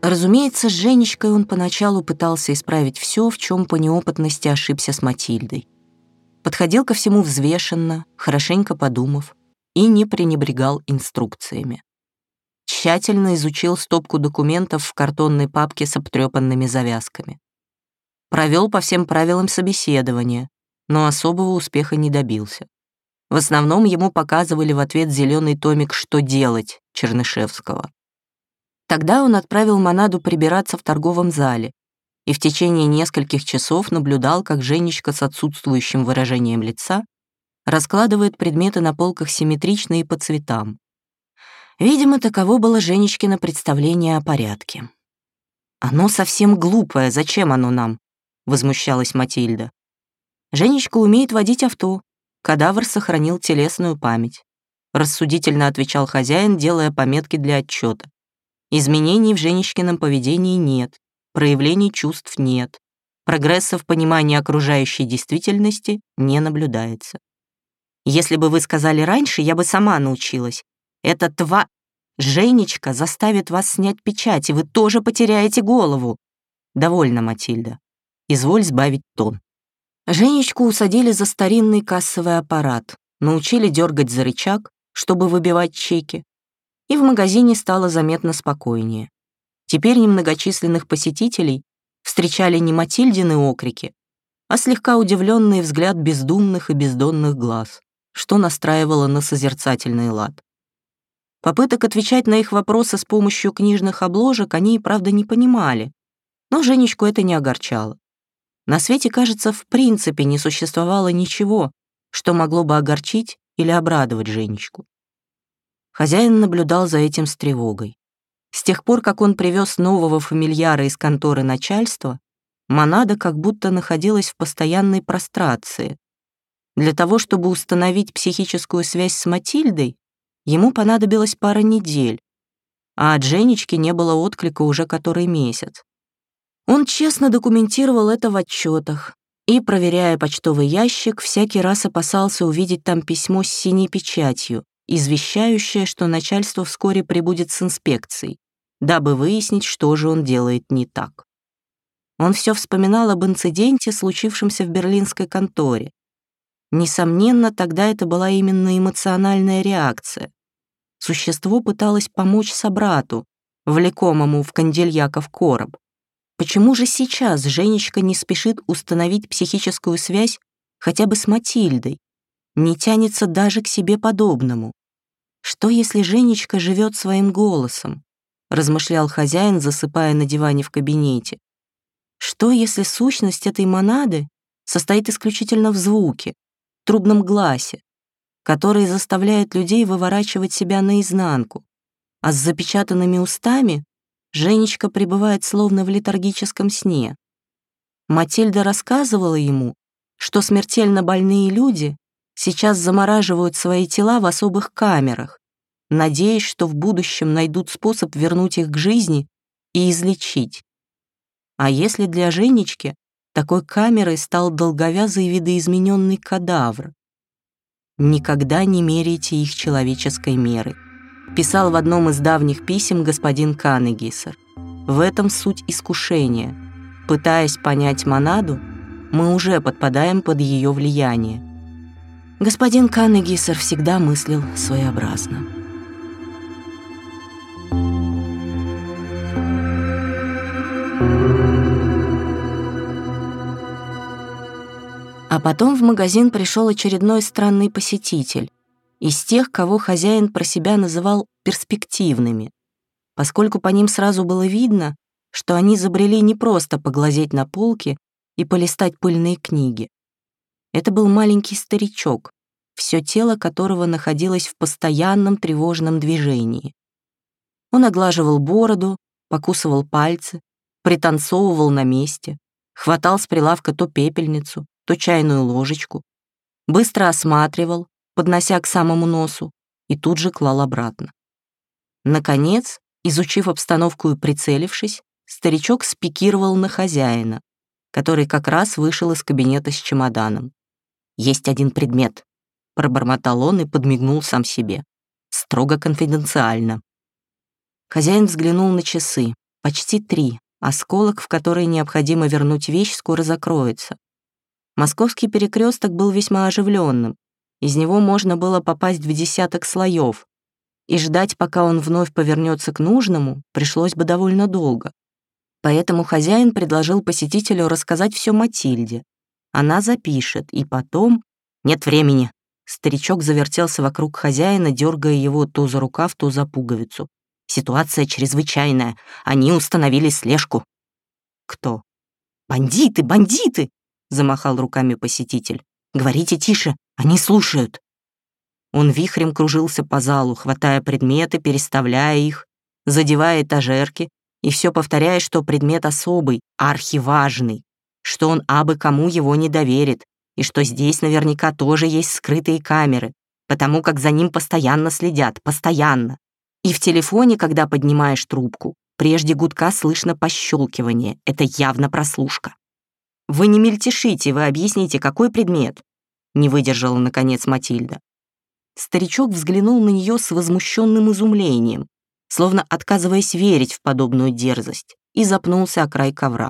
Разумеется, с Женечкой он поначалу пытался исправить все, в чем по неопытности ошибся с Матильдой. Подходил ко всему взвешенно, хорошенько подумав, и не пренебрегал инструкциями. Тщательно изучил стопку документов в картонной папке с обтрепанными завязками. Провел по всем правилам собеседования, но особого успеха не добился. В основном ему показывали в ответ зеленый томик «Что делать» Чернышевского. Тогда он отправил Монаду прибираться в торговом зале и в течение нескольких часов наблюдал, как Женечка с отсутствующим выражением лица раскладывает предметы на полках симметрично и по цветам. Видимо, таково было Женечкино представление о порядке. «Оно совсем глупое, зачем оно нам?» — возмущалась Матильда. «Женечка умеет водить авто, кадавр сохранил телесную память», — рассудительно отвечал хозяин, делая пометки для отчета. «Изменений в Женечкином поведении нет, проявлений чувств нет, прогресса в понимании окружающей действительности не наблюдается. Если бы вы сказали раньше, я бы сама научилась. Это тва... Женечка заставит вас снять печать, и вы тоже потеряете голову. Довольно, Матильда. Изволь сбавить тон». Женечку усадили за старинный кассовый аппарат, научили дергать за рычаг, чтобы выбивать чеки, и в магазине стало заметно спокойнее. Теперь немногочисленных посетителей встречали не Матильдины окрики, а слегка удивленный взгляд бездумных и бездонных глаз, что настраивало на созерцательный лад. Попыток отвечать на их вопросы с помощью книжных обложек они и правда не понимали, но Женечку это не огорчало. На свете, кажется, в принципе не существовало ничего, что могло бы огорчить или обрадовать Женечку. Хозяин наблюдал за этим с тревогой. С тех пор, как он привез нового фамильяра из конторы начальства, Монада как будто находилась в постоянной прострации. Для того, чтобы установить психическую связь с Матильдой, ему понадобилось пара недель, а от Женечки не было отклика уже который месяц. Он честно документировал это в отчетах и, проверяя почтовый ящик, всякий раз опасался увидеть там письмо с синей печатью, извещающее, что начальство вскоре прибудет с инспекцией, дабы выяснить, что же он делает не так. Он все вспоминал об инциденте, случившемся в берлинской конторе. Несомненно, тогда это была именно эмоциональная реакция. Существо пыталось помочь собрату, влекомому в Кандильяков короб. Почему же сейчас Женечка не спешит установить психическую связь хотя бы с Матильдой, не тянется даже к себе подобному? Что, если Женечка живет своим голосом, размышлял хозяин, засыпая на диване в кабинете. Что, если сущность этой монады состоит исключительно в звуке, трубном гласе, который заставляет людей выворачивать себя наизнанку, а с запечатанными устами Женечка пребывает словно в летаргическом сне? Матильда рассказывала ему, что смертельно больные люди сейчас замораживают свои тела в особых камерах, надеясь, что в будущем найдут способ вернуть их к жизни и излечить. А если для Женечки такой камерой стал долговязый видоизмененный кадавр? «Никогда не меряйте их человеческой мерой», писал в одном из давних писем господин Канегисер. В этом суть искушения. Пытаясь понять монаду, мы уже подпадаем под ее влияние. Господин Канегисер всегда мыслил своеобразно. А потом в магазин пришел очередной странный посетитель, из тех, кого хозяин про себя называл перспективными, поскольку по ним сразу было видно, что они забрели не просто поглазеть на полки и полистать пыльные книги. Это был маленький старичок, все тело которого находилось в постоянном тревожном движении. Он оглаживал бороду, покусывал пальцы, пританцовывал на месте, хватал с прилавка то пепельницу, то чайную ложечку, быстро осматривал, поднося к самому носу, и тут же клал обратно. Наконец, изучив обстановку и прицелившись, старичок спикировал на хозяина, который как раз вышел из кабинета с чемоданом. «Есть один предмет», — пробормотал он и подмигнул сам себе. «Строго конфиденциально». Хозяин взглянул на часы. Почти три. Осколок, в который необходимо вернуть вещь, скоро закроется. Московский перекресток был весьма оживленным. Из него можно было попасть в десяток слоев, и ждать, пока он вновь повернется к нужному, пришлось бы довольно долго. Поэтому хозяин предложил посетителю рассказать все Матильде. Она запишет, и потом... Нет времени. Старичок завертелся вокруг хозяина, дергая его то за рукав, то за пуговицу. Ситуация чрезвычайная. Они установили слежку. Кто? Бандиты, бандиты! Замахал руками посетитель. Говорите тише, они слушают. Он вихрем кружился по залу, хватая предметы, переставляя их, задевая этажерки, и все повторяя, что предмет особый, архиважный, что он абы кому его не доверит, и что здесь наверняка тоже есть скрытые камеры, потому как за ним постоянно следят, постоянно. И в телефоне, когда поднимаешь трубку, прежде гудка слышно пощелкивание, это явно прослушка. «Вы не мельтешите, вы объясните, какой предмет?» Не выдержала, наконец, Матильда. Старичок взглянул на нее с возмущенным изумлением, словно отказываясь верить в подобную дерзость, и запнулся о край ковра.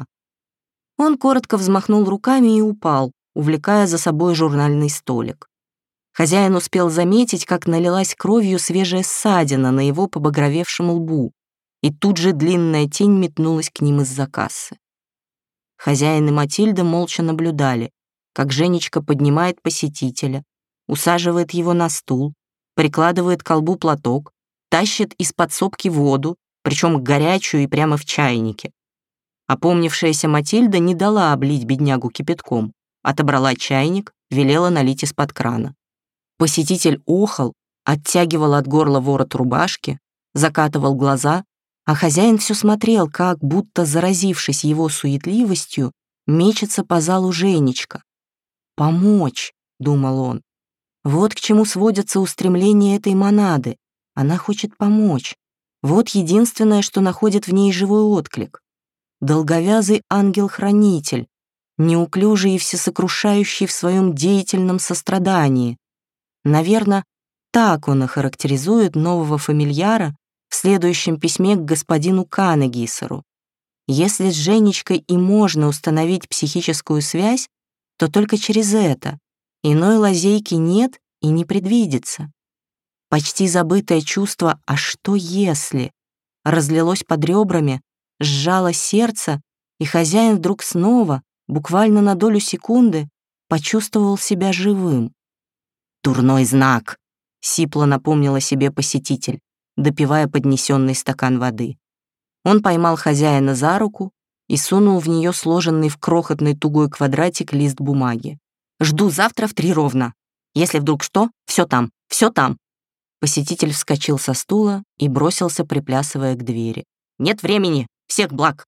Он коротко взмахнул руками и упал, увлекая за собой журнальный столик. Хозяин успел заметить, как налилась кровью свежая ссадина на его побагровевшем лбу, и тут же длинная тень метнулась к ним из-за кассы. Хозяин и Матильда молча наблюдали, как Женечка поднимает посетителя, усаживает его на стул, прикладывает к колбу платок, тащит из подсобки воду, причем горячую и прямо в чайнике. Опомнившаяся Матильда не дала облить беднягу кипятком, отобрала чайник, велела налить из-под крана. Посетитель охал, оттягивал от горла ворот рубашки, закатывал глаза, а хозяин все смотрел, как, будто заразившись его суетливостью, мечется по залу Женечка. «Помочь», — думал он. Вот к чему сводятся устремления этой монады. Она хочет помочь. Вот единственное, что находит в ней живой отклик. Долговязый ангел-хранитель, неуклюжий и всесокрушающий в своем деятельном сострадании. Наверное, так он охарактеризует нового фамильяра в следующем письме к господину Канегисеру. Если с Женечкой и можно установить психическую связь, то только через это. Иной лазейки нет и не предвидится. Почти забытое чувство «а что если?» разлилось под ребрами, сжало сердце, и хозяин вдруг снова, буквально на долю секунды, почувствовал себя живым. «Дурной знак», — сипло напомнил о себе посетитель, допивая поднесенный стакан воды. Он поймал хозяина за руку и сунул в нее сложенный в крохотный тугой квадратик лист бумаги. «Жду завтра в три ровно. Если вдруг что, все там, все там». Посетитель вскочил со стула и бросился, приплясывая к двери. «Нет времени! Всех благ!»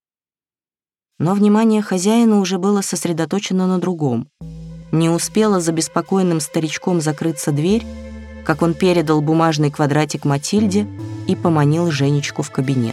Но внимание хозяина уже было сосредоточено на другом. Не успела за беспокойным старичком закрыться дверь, как он передал бумажный квадратик Матильде и поманил Женечку в кабинет.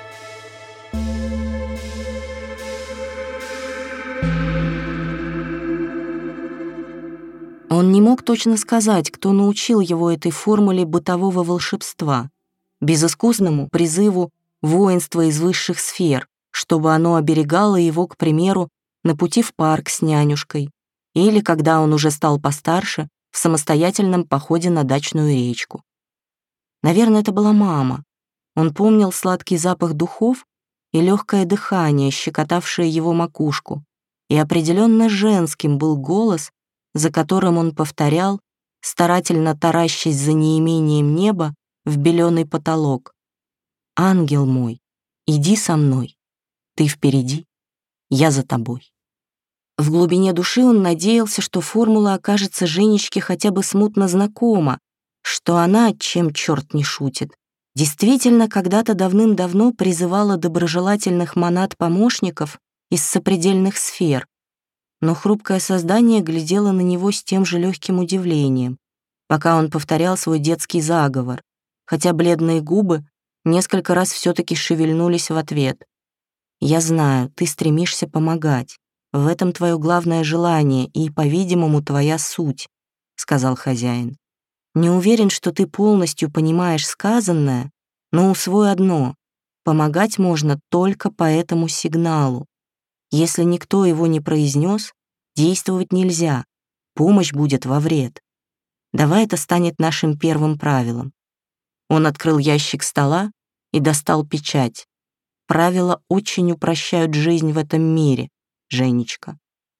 Он не мог точно сказать, кто научил его этой формуле бытового волшебства, безыскусному призыву воинства из высших сфер, чтобы оно оберегало его, к примеру, на пути в парк с нянюшкой, или, когда он уже стал постарше, в самостоятельном походе на дачную речку. Наверное, это была мама. Он помнил сладкий запах духов и легкое дыхание, щекотавшее его макушку, и определенно женским был голос, за которым он повторял, старательно таращась за неимением неба в беленый потолок. «Ангел мой, иди со мной. Ты впереди, я за тобой». В глубине души он надеялся, что формула окажется Женечке хотя бы смутно знакома, что она, чем черт не шутит, действительно когда-то давным-давно призывала доброжелательных монад-помощников из сопредельных сфер, но хрупкое создание глядело на него с тем же легким удивлением, пока он повторял свой детский заговор, хотя бледные губы несколько раз все-таки шевельнулись в ответ. «Я знаю, ты стремишься помогать. В этом твое главное желание и, по-видимому, твоя суть», — сказал хозяин. «Не уверен, что ты полностью понимаешь сказанное, но усвой одно. Помогать можно только по этому сигналу. Если никто его не произнес, действовать нельзя, помощь будет во вред. Давай это станет нашим первым правилом. Он открыл ящик стола и достал печать. Правила очень упрощают жизнь в этом мире, Женечка.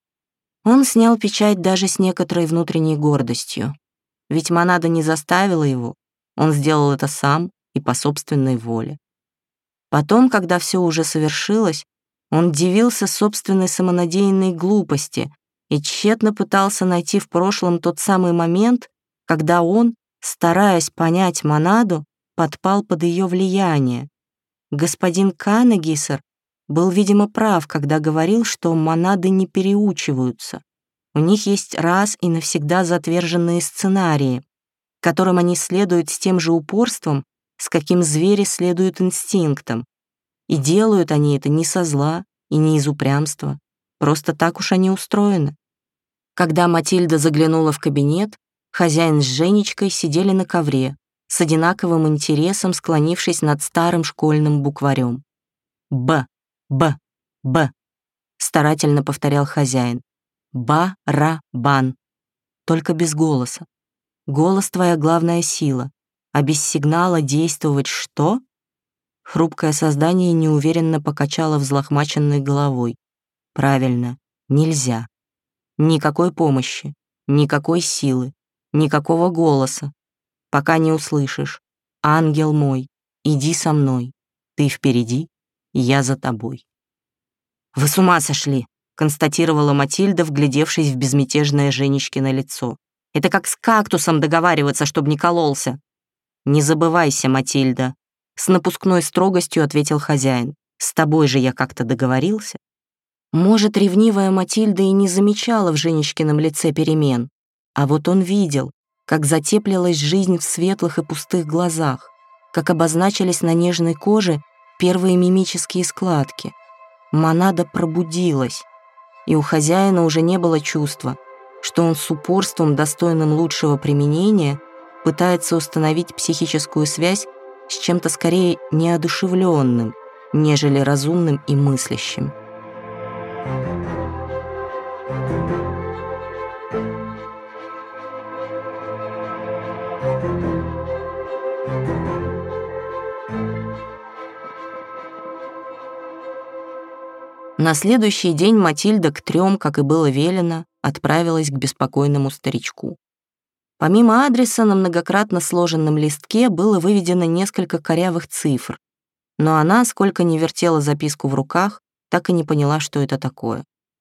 Он снял печать даже с некоторой внутренней гордостью. Ведь Монада не заставила его, он сделал это сам и по собственной воле. Потом, когда все уже совершилось, он дивился собственной самонадеянной глупости и тщетно пытался найти в прошлом тот самый момент, когда он, стараясь понять Монаду, подпал под ее влияние. Господин Канагисер был, видимо, прав, когда говорил, что монады не переучиваются. У них есть раз и навсегда затверженные сценарии, которым они следуют с тем же упорством, с каким звери следуют инстинктам. И делают они это не со зла и не из упрямства. Просто так уж они устроены. Когда Матильда заглянула в кабинет, хозяин с Женечкой сидели на ковре, с одинаковым интересом склонившись над старым школьным букварем. «Б, Б, Б», — старательно повторял хозяин. «Ба-ра-бан». Только без голоса. Голос — твоя главная сила, а без сигнала действовать что? Хрупкое создание неуверенно покачало взлохмаченной головой. Правильно, нельзя. Никакой помощи, никакой силы, никакого голоса. Пока не услышишь. Ангел мой, иди со мной. Ты впереди, я за тобой. «Вы с ума сошли», — констатировала Матильда, вглядевшись в безмятежное Женечкино лицо. «Это как с кактусом договариваться, чтобы не кололся». «Не забывайся, Матильда», — с напускной строгостью ответил хозяин. «С тобой же я как-то договорился». Может, ревнивая Матильда и не замечала в Женечкином лице перемен, а вот он видел, как затеплилась жизнь в светлых и пустых глазах, как обозначились на нежной коже первые мимические складки. Монада пробудилась, и у хозяина уже не было чувства, что он с упорством, достойным лучшего применения, пытается установить психическую связь с чем-то скорее неодушевленным, нежели разумным и мыслящим. На следующий день Матильда к трем, как и было велено, отправилась к беспокойному старичку. Помимо адреса на многократно сложенном листке было выведено несколько корявых цифр, но она, сколько ни вертела записку в руках, так и не поняла, что это такое.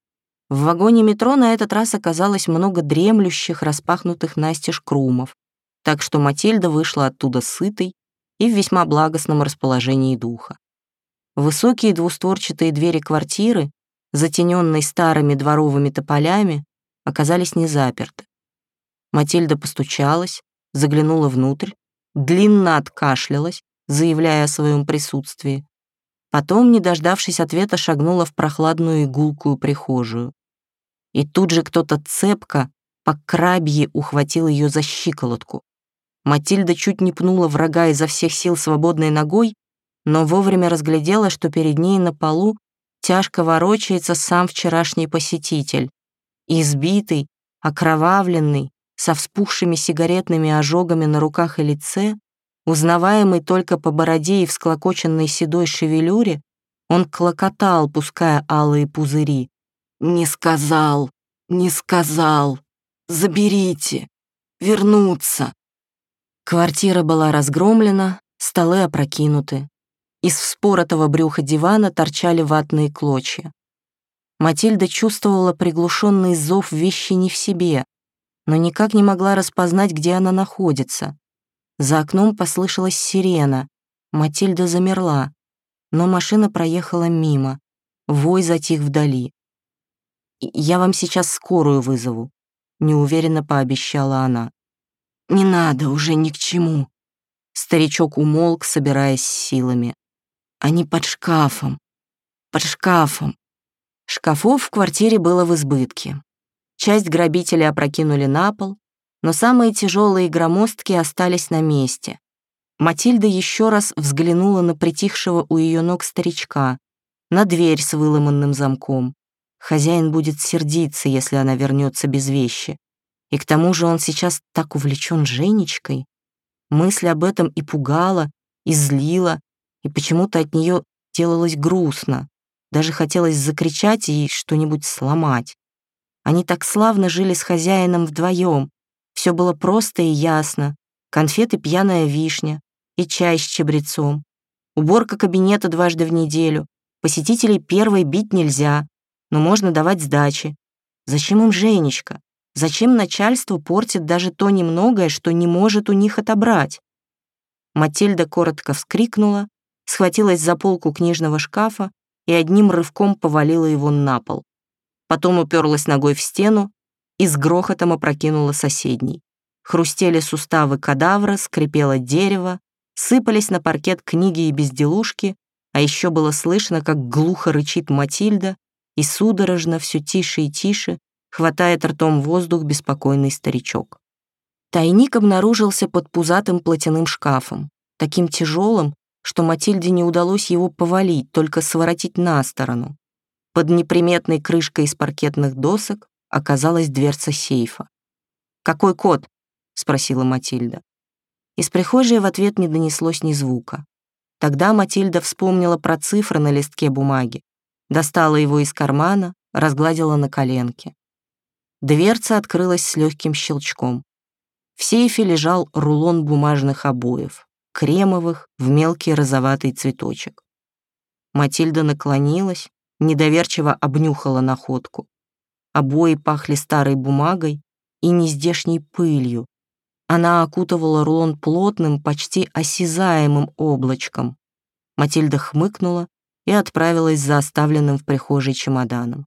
В вагоне метро на этот раз оказалось много дремлющих, распахнутых настежь крумов, так что Матильда вышла оттуда сытой и в весьма благостном расположении духа. Высокие двустворчатые двери квартиры, затененной старыми дворовыми тополями, оказались не заперты. Матильда постучалась, заглянула внутрь, длинно откашлялась, заявляя о своем присутствии. Потом, не дождавшись ответа, шагнула в прохладную и гулкую прихожую. И тут же кто-то цепко, по крабье ухватил ее за щиколотку. Матильда чуть не пнула врага изо всех сил свободной ногой, но вовремя разглядела, что перед ней на полу тяжко ворочается сам вчерашний посетитель. Избитый, окровавленный, со вспухшими сигаретными ожогами на руках и лице, узнаваемый только по бороде и всклокоченной седой шевелюре, он клокотал, пуская алые пузыри. «Не сказал, не сказал, заберите, вернуться». Квартира была разгромлена, столы опрокинуты. Из вспоротого брюха дивана торчали ватные клочья. Матильда чувствовала приглушенный зов вещи не в себе, но никак не могла распознать, где она находится. За окном послышалась сирена. Матильда замерла, но машина проехала мимо. Вой затих вдали. «Я вам сейчас скорую вызову», — неуверенно пообещала она. «Не надо, уже ни к чему». Старичок умолк, собираясь с силами. «Они под шкафом, под шкафом». Шкафов в квартире было в избытке. Часть грабителей опрокинули на пол, но самые тяжелые и громоздкие остались на месте. Матильда еще раз взглянула на притихшего у ее ног старичка, на дверь с выломанным замком. Хозяин будет сердиться, если она вернется без вещи. И к тому же он сейчас так увлечен Женечкой. Мысль об этом и пугала, и злила, и почему-то от нее делалось грустно. Даже хотелось закричать и что-нибудь сломать. Они так славно жили с хозяином вдвоем. Все было просто и ясно. Конфеты «Пьяная вишня» и чай с чабрецом. Уборка кабинета дважды в неделю. Посетителей первой бить нельзя, но можно давать сдачи. Зачем им Женечка? Зачем начальство портит даже то немногое, что не может у них отобрать? Матильда коротко вскрикнула, схватилась за полку книжного шкафа и одним рывком повалила его на пол. Потом уперлась ногой в стену и с грохотом опрокинула соседний. Хрустели суставы кадавра, скрипело дерево, сыпались на паркет книги и безделушки, а еще было слышно, как глухо рычит Матильда и судорожно, все тише и тише, хватает ртом воздух беспокойный старичок. Тайник обнаружился под пузатым платяным шкафом, таким тяжелым, что Матильде не удалось его повалить, только своротить на сторону. Под неприметной крышкой из паркетных досок оказалась дверца сейфа. «Какой код?» — спросила Матильда. Из прихожей в ответ не донеслось ни звука. Тогда Матильда вспомнила про цифры на листке бумаги, достала его из кармана, разгладила на коленке. Дверца открылась с легким щелчком. В сейфе лежал рулон бумажных обоев, кремовых, в мелкий розоватый цветочек. Матильда наклонилась, недоверчиво обнюхала находку. Обои пахли старой бумагой и нездешней пылью. Она окутывала рулон плотным, почти осязаемым облачком. Матильда хмыкнула и отправилась за оставленным в прихожей чемоданом.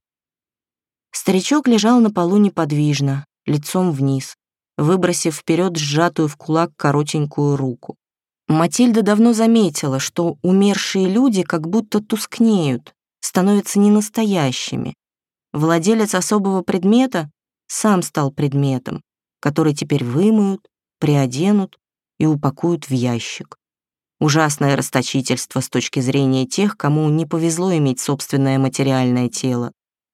Старичок лежал на полу неподвижно, лицом вниз, выбросив вперед сжатую в кулак коротенькую руку. Матильда давно заметила, что умершие люди как будто тускнеют, становятся ненастоящими. Владелец особого предмета сам стал предметом, который теперь вымоют, приоденут и упакуют в ящик. Ужасное расточительство с точки зрения тех, кому не повезло иметь собственное материальное тело.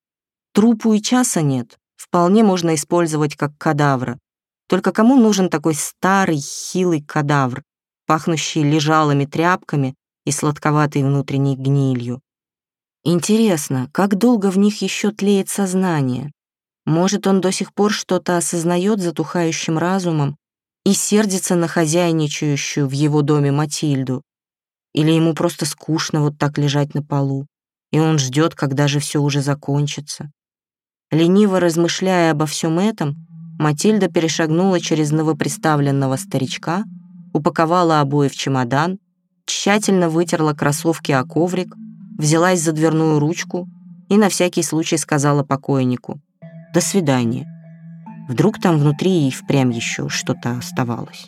Трупу и часа нет, вполне можно использовать как кадавра. Только кому нужен такой старый, хилый кадавр, пахнущий лежалыми тряпками и сладковатой внутренней гнилью? Интересно, как долго в них еще тлеет сознание? Может, он до сих пор что-то осознает затухающим разумом и сердится на хозяйничающую в его доме Матильду? Или ему просто скучно вот так лежать на полу, и он ждет, когда же все уже закончится? Лениво размышляя обо всем этом, Матильда перешагнула через новоприставленного старичка, упаковала обои в чемодан, тщательно вытерла кроссовки о коврик, взялась за дверную ручку и на всякий случай сказала покойнику: «До свидания». Вдруг там внутри и впрямь еще что-то оставалось.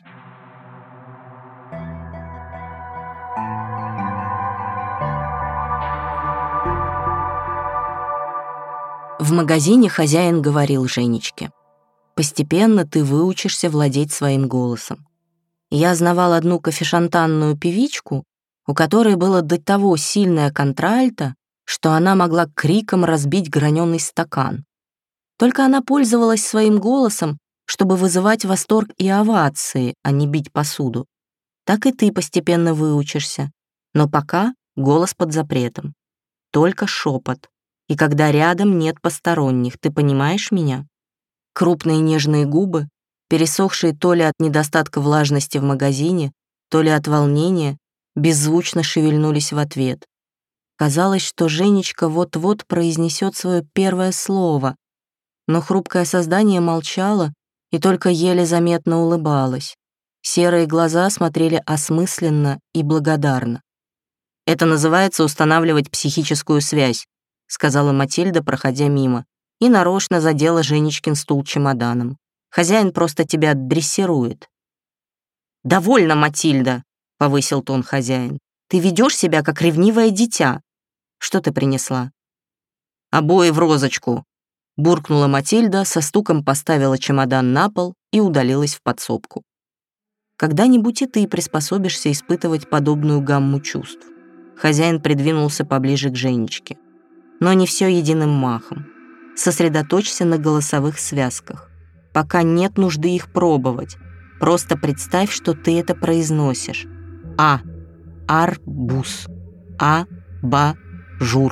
В магазине хозяин говорил Женечке: «Постепенно ты выучишься владеть своим голосом». Я знавал одну кофешантанную певичку, у которой было до того сильное контральто, что она могла криком разбить граненый стакан. Только она пользовалась своим голосом, чтобы вызывать восторг и овации, а не бить посуду. Так и ты постепенно выучишься, но пока голос под запретом. Только шепот. И когда рядом нет посторонних, ты понимаешь меня? Крупные нежные губы, пересохшие то ли от недостатка влажности в магазине, то ли от волнения, беззвучно шевельнулись в ответ. Казалось, что Женечка вот-вот произнесет свое первое слово, но хрупкое создание молчало и только еле заметно улыбалось. Серые глаза смотрели осмысленно и благодарно. «Это называется устанавливать психическую связь», сказала Матильда, проходя мимо, и нарочно задела Женечкин стул чемоданом. «Хозяин просто тебя дрессирует». «Довольно, Матильда», — повысил тон хозяин. «Ты ведешь себя, как ревнивое дитя. Что ты принесла?» «Обои в розочку», — буркнула Матильда, со стуком поставила чемодан на пол и удалилась в подсобку. Когда-нибудь и ты приспособишься испытывать подобную гамму чувств. Хозяин придвинулся поближе к Женечке. Но не все единым махом. Сосредоточься на голосовых связках. Пока нет нужды их пробовать. Просто представь, что ты это произносишь. А. Арбуз. А. Ба-жур.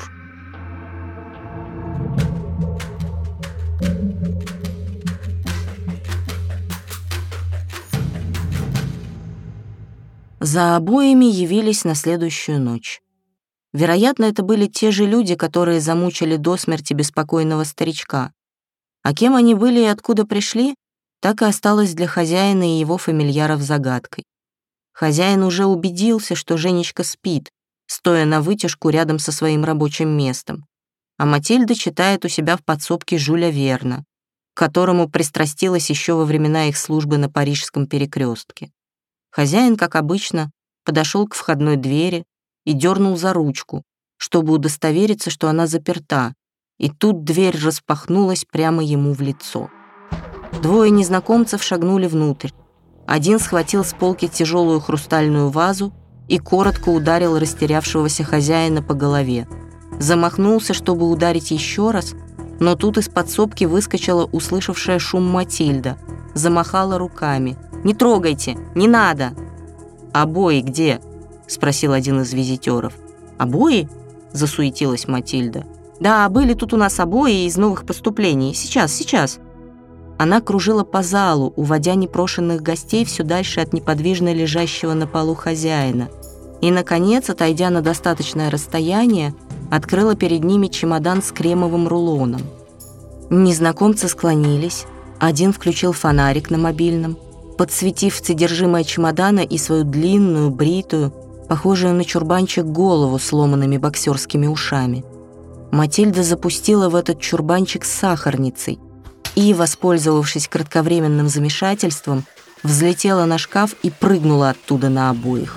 За обоями явились на следующую ночь. Вероятно, это были те же люди, которые замучили до смерти беспокойного старичка. А кем они были и откуда пришли, так и осталось для хозяина и его фамильяров загадкой. Хозяин уже убедился, что Женечка спит, стоя на вытяжку рядом со своим рабочим местом. А Матильда читает у себя в подсобке Жюля Верна, к которому пристрастилась еще во времена их службы на Парижском перекрестке. Хозяин, как обычно, подошел к входной двери и дернул за ручку, чтобы удостовериться, что она заперта, и тут дверь распахнулась прямо ему в лицо. Двое незнакомцев шагнули внутрь. Один схватил с полки тяжелую хрустальную вазу и коротко ударил растерявшегося хозяина по голове. Замахнулся, чтобы ударить еще раз, но тут из подсобки выскочила услышавшая шум Матильда, замахала руками. «Не трогайте! Не надо!» «Обои где?» — спросил один из визитеров. «Обои?» — засуетилась Матильда. «Да, были тут у нас обои из новых поступлений. Сейчас, сейчас!» Она кружила по залу, уводя непрошенных гостей все дальше от неподвижно лежащего на полу хозяина. И, наконец, отойдя на достаточное расстояние, открыла перед ними чемодан с кремовым рулоном. Незнакомцы склонились, один включил фонарик на мобильном, подсветив содержимое чемодана и свою длинную, бритую, похожую на чурбанчик голову с сломанными боксерскими ушами. Матильда запустила в этот чурбанчик с сахарницей и, воспользовавшись кратковременным замешательством, взлетела на шкаф и прыгнула оттуда на обоих.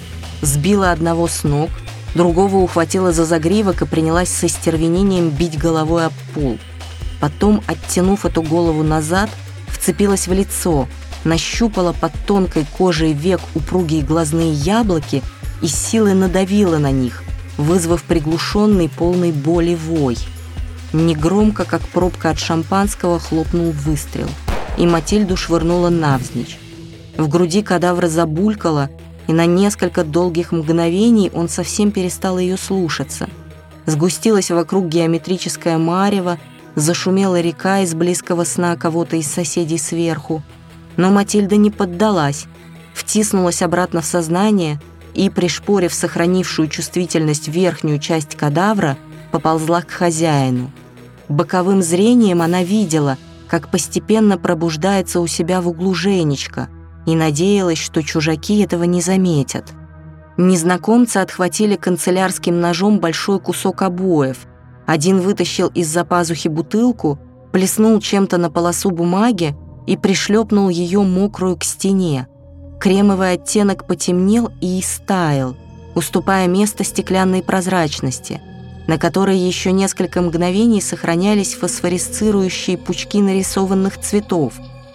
Сбила одного с ног, другого ухватила за загривок и принялась со стервенением бить головой об пол. Потом, оттянув эту голову назад, вцепилась в лицо, нащупала под тонкой кожей век упругие глазные яблоки и с силой надавила на них, вызвав приглушенный, полный боли вой. Негромко, как пробка от шампанского, хлопнул выстрел, и Матильду швырнула навзничь. В груди кадавра забулькала, и на несколько долгих мгновений он совсем перестал ее слушаться. Сгустилась вокруг геометрическая марево, зашумела река из близкого сна кого-то из соседей сверху. Но Матильда не поддалась, втиснулась обратно в сознание и, пришпорив сохранившую чувствительность верхнюю часть кадавра, поползла к хозяину. Боковым зрением она видела, как постепенно пробуждается у себя в углу Женечка, и надеялась, что чужаки этого не заметят. Незнакомцы отхватили канцелярским ножом большой кусок обоев. Один вытащил из-за пазухи бутылку, плеснул чем-то на полосу бумаги и пришлепнул ее мокрую к стене. Кремовый оттенок потемнел и истаял, уступая место стеклянной прозрачности, на которой еще несколько мгновений сохранялись фосфоресцирующие пучки нарисованных цветов,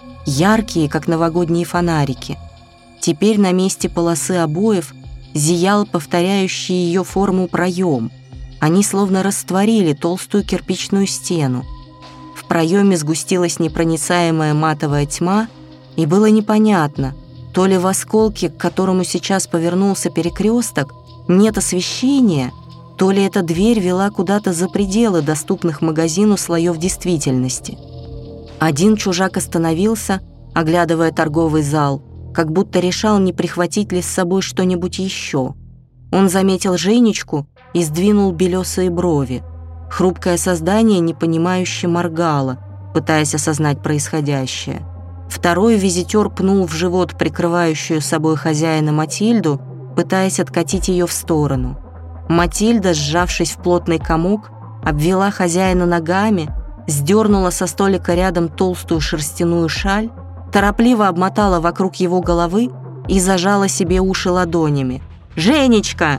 яркие, как новогодние фонарики. Теперь на месте полосы обоев зиял повторяющий ее форму проем. Они словно растворили толстую кирпичную стену. В проеме сгустилась непроницаемая матовая тьма, и было непонятно, то ли в осколке, к которому сейчас повернулся перекресток, нет освещения, то ли эта дверь вела куда-то за пределы доступных магазину слоев действительности. Один чужак остановился, оглядывая торговый зал, как будто решал, не прихватить ли с собой что-нибудь еще. Он заметил Женечку и сдвинул белесые брови. Хрупкое создание непонимающе моргало, пытаясь осознать происходящее. Второй визитер пнул в живот прикрывающую собой хозяина Матильду, пытаясь откатить ее в сторону. Матильда, сжавшись в плотный комок, обвела хозяина ногами, сдернула со столика рядом толстую шерстяную шаль, торопливо обмотала вокруг его головы и зажала себе уши ладонями. «Женечка!»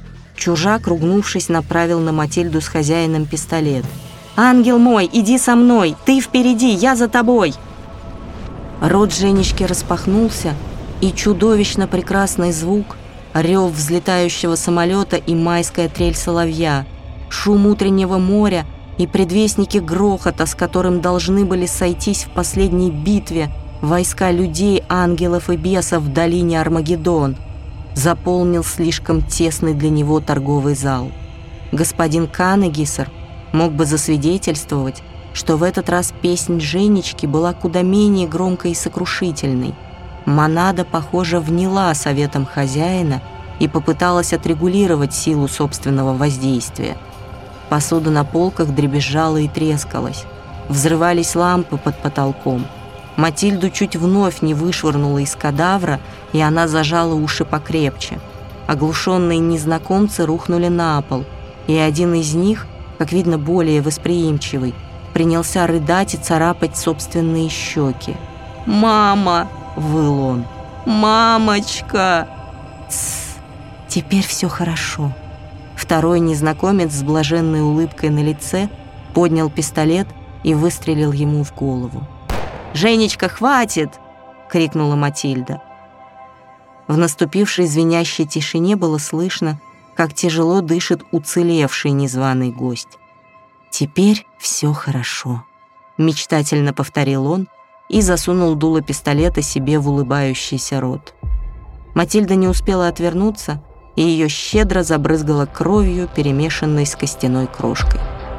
Чужак, ругнувшись, направил на Матильду с хозяином пистолет. «Ангел мой, иди со мной! Ты впереди, я за тобой!» Рот Женечки распахнулся, И чудовищно прекрасный звук, рев взлетающего самолета и майская трель соловья, шум утреннего моря и предвестники грохота, с которым должны были сойтись в последней битве войска людей, ангелов и бесов в долине Армагеддон, заполнил слишком тесный для него торговый зал. Господин Канегисер мог бы засвидетельствовать, что в этот раз песнь Женечки была куда менее громкой и сокрушительной. Монада, похоже, вняла советом хозяина и попыталась отрегулировать силу собственного воздействия. Посуда на полках дребезжала и трескалась. Взрывались лампы под потолком. Матильду чуть вновь не вышвырнула из кадавра, и она зажала уши покрепче. Оглушенные незнакомцы рухнули на пол, и один из них, как видно более восприимчивый, принялся рыдать и царапать собственные щеки. «Мама!» — выл он. «Мамочка!» «Тссс! Теперь все хорошо». Второй незнакомец с блаженной улыбкой на лице поднял пистолет и выстрелил ему в голову. «Женечка, хватит!» — крикнула Матильда. В наступившей звенящей тишине было слышно, как тяжело дышит уцелевший незваный гость. «Теперь все хорошо», — мечтательно повторил он и засунул дуло пистолета себе в улыбающийся рот. Матильда не успела отвернуться, и ее щедро забрызгало кровью, перемешанной с костяной крошкой.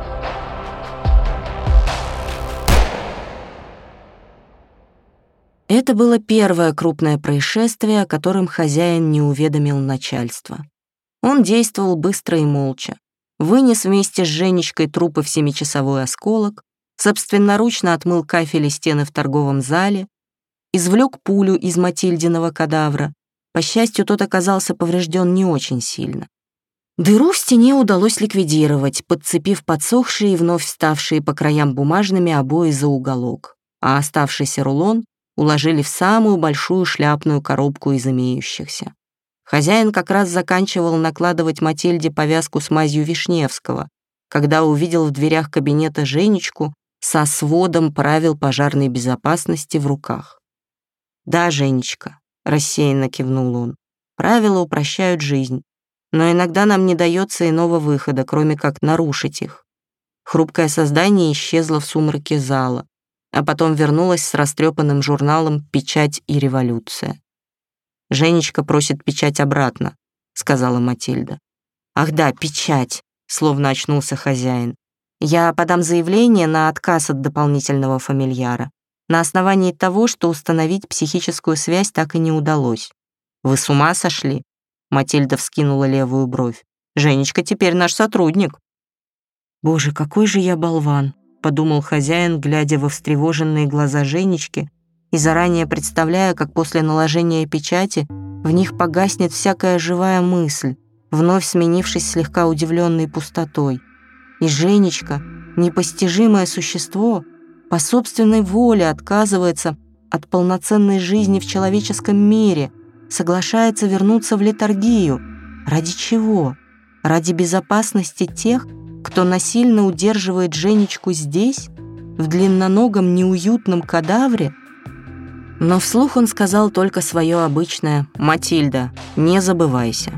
Это было первое крупное происшествие, о котором хозяин не уведомил начальство. Он действовал быстро и молча. Вынес вместе с Женечкой трупы в семичасовой осколок, собственноручно отмыл кафель и стены в торговом зале, извлек пулю из Матильдиного кадавра. По счастью, тот оказался поврежден не очень сильно. Дыру в стене удалось ликвидировать, подцепив подсохшие и вновь вставшие по краям бумажными обои за уголок, а оставшийся рулон уложили в самую большую шляпную коробку из имеющихся. Хозяин как раз заканчивал накладывать Матильде повязку с мазью Вишневского, когда увидел в дверях кабинета Женечку со сводом правил пожарной безопасности в руках. «Да, Женечка», — рассеянно кивнул он, — «правила упрощают жизнь, но иногда нам не дается иного выхода, кроме как нарушить их». Хрупкое создание исчезло в сумраке зала, а потом вернулась с растрепанным журналом «Печать и революция». «Женечка просит печать обратно», — сказала Матильда. «Ах да, печать», — словно очнулся хозяин. «Я подам заявление на отказ от дополнительного фамильяра на основании того, что установить психическую связь так и не удалось». «Вы с ума сошли?» — Матильда вскинула левую бровь. «Женечка теперь наш сотрудник». «Боже, какой же я болван», — подумал хозяин, глядя во встревоженные глаза Женечки и заранее представляя, как после наложения печати в них погаснет всякая живая мысль, вновь сменившись слегка удивленной пустотой. И Женечка, непостижимое существо, по собственной воле отказывается от полноценной жизни в человеческом мире, соглашается вернуться в летаргию. Ради чего? Ради безопасности тех, кто насильно удерживает Женечку здесь, в длинноногом неуютном кадавре? Но вслух он сказал только свое обычное: «Матильда, не забывайся».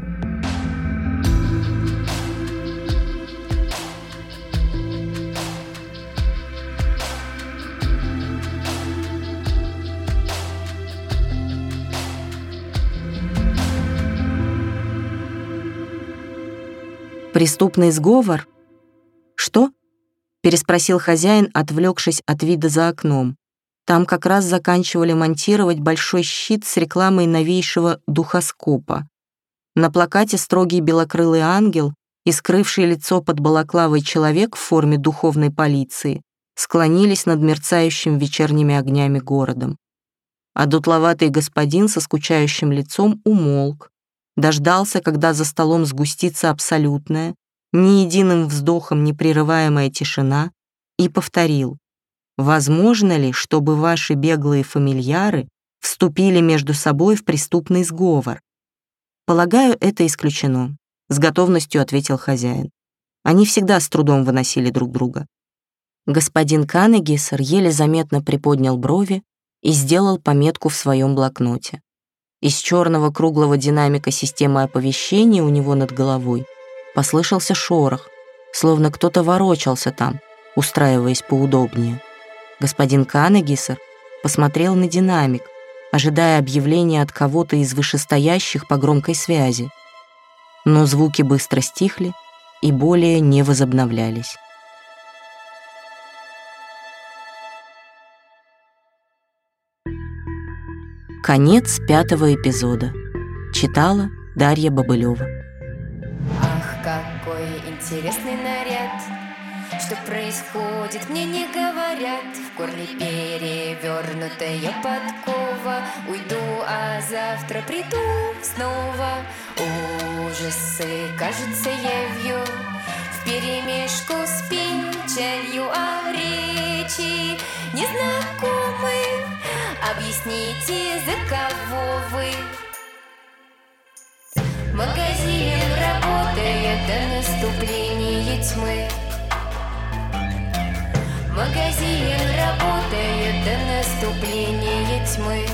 «Преступный сговор?» «Что?» — переспросил хозяин, отвлекшись от вида за окном. Там как раз заканчивали монтировать большой щит с рекламой новейшего духоскопа. На плакате строгий белокрылый ангел и скрывший лицо под балаклавой человек в форме духовной полиции склонились над мерцающим вечерними огнями городом. А дутловатый господин со скучающим лицом умолк, дождался, когда за столом сгустится абсолютная, ни единым вздохом не прерываемая тишина, и повторил: «Возможно ли, чтобы ваши беглые фамильяры вступили между собой в преступный сговор?» «Полагаю, это исключено», — с готовностью ответил хозяин. Они всегда с трудом выносили друг друга. Господин Канегисер еле заметно приподнял брови и сделал пометку в своем блокноте. Из черного круглого динамика системы оповещения у него над головой послышался шорох, словно кто-то ворочался там, устраиваясь поудобнее. Господин Канегисер посмотрел на динамик, ожидая объявления от кого-то из вышестоящих по громкой связи. Но звуки быстро стихли и более не возобновлялись. Конец пятого эпизода. Читала Дарья Бобылева. Ах, какой интересный наряд! Что происходит, мне не говорят. В горле перевернутая подкова. Уйду, а завтра приду снова. Ужасы, кажется, явью вперемешку с печалью, а речи незнакомы. Объясните, за кого вы? Магазин работает до наступления тьмы. Магазин работает до наступления тьмы.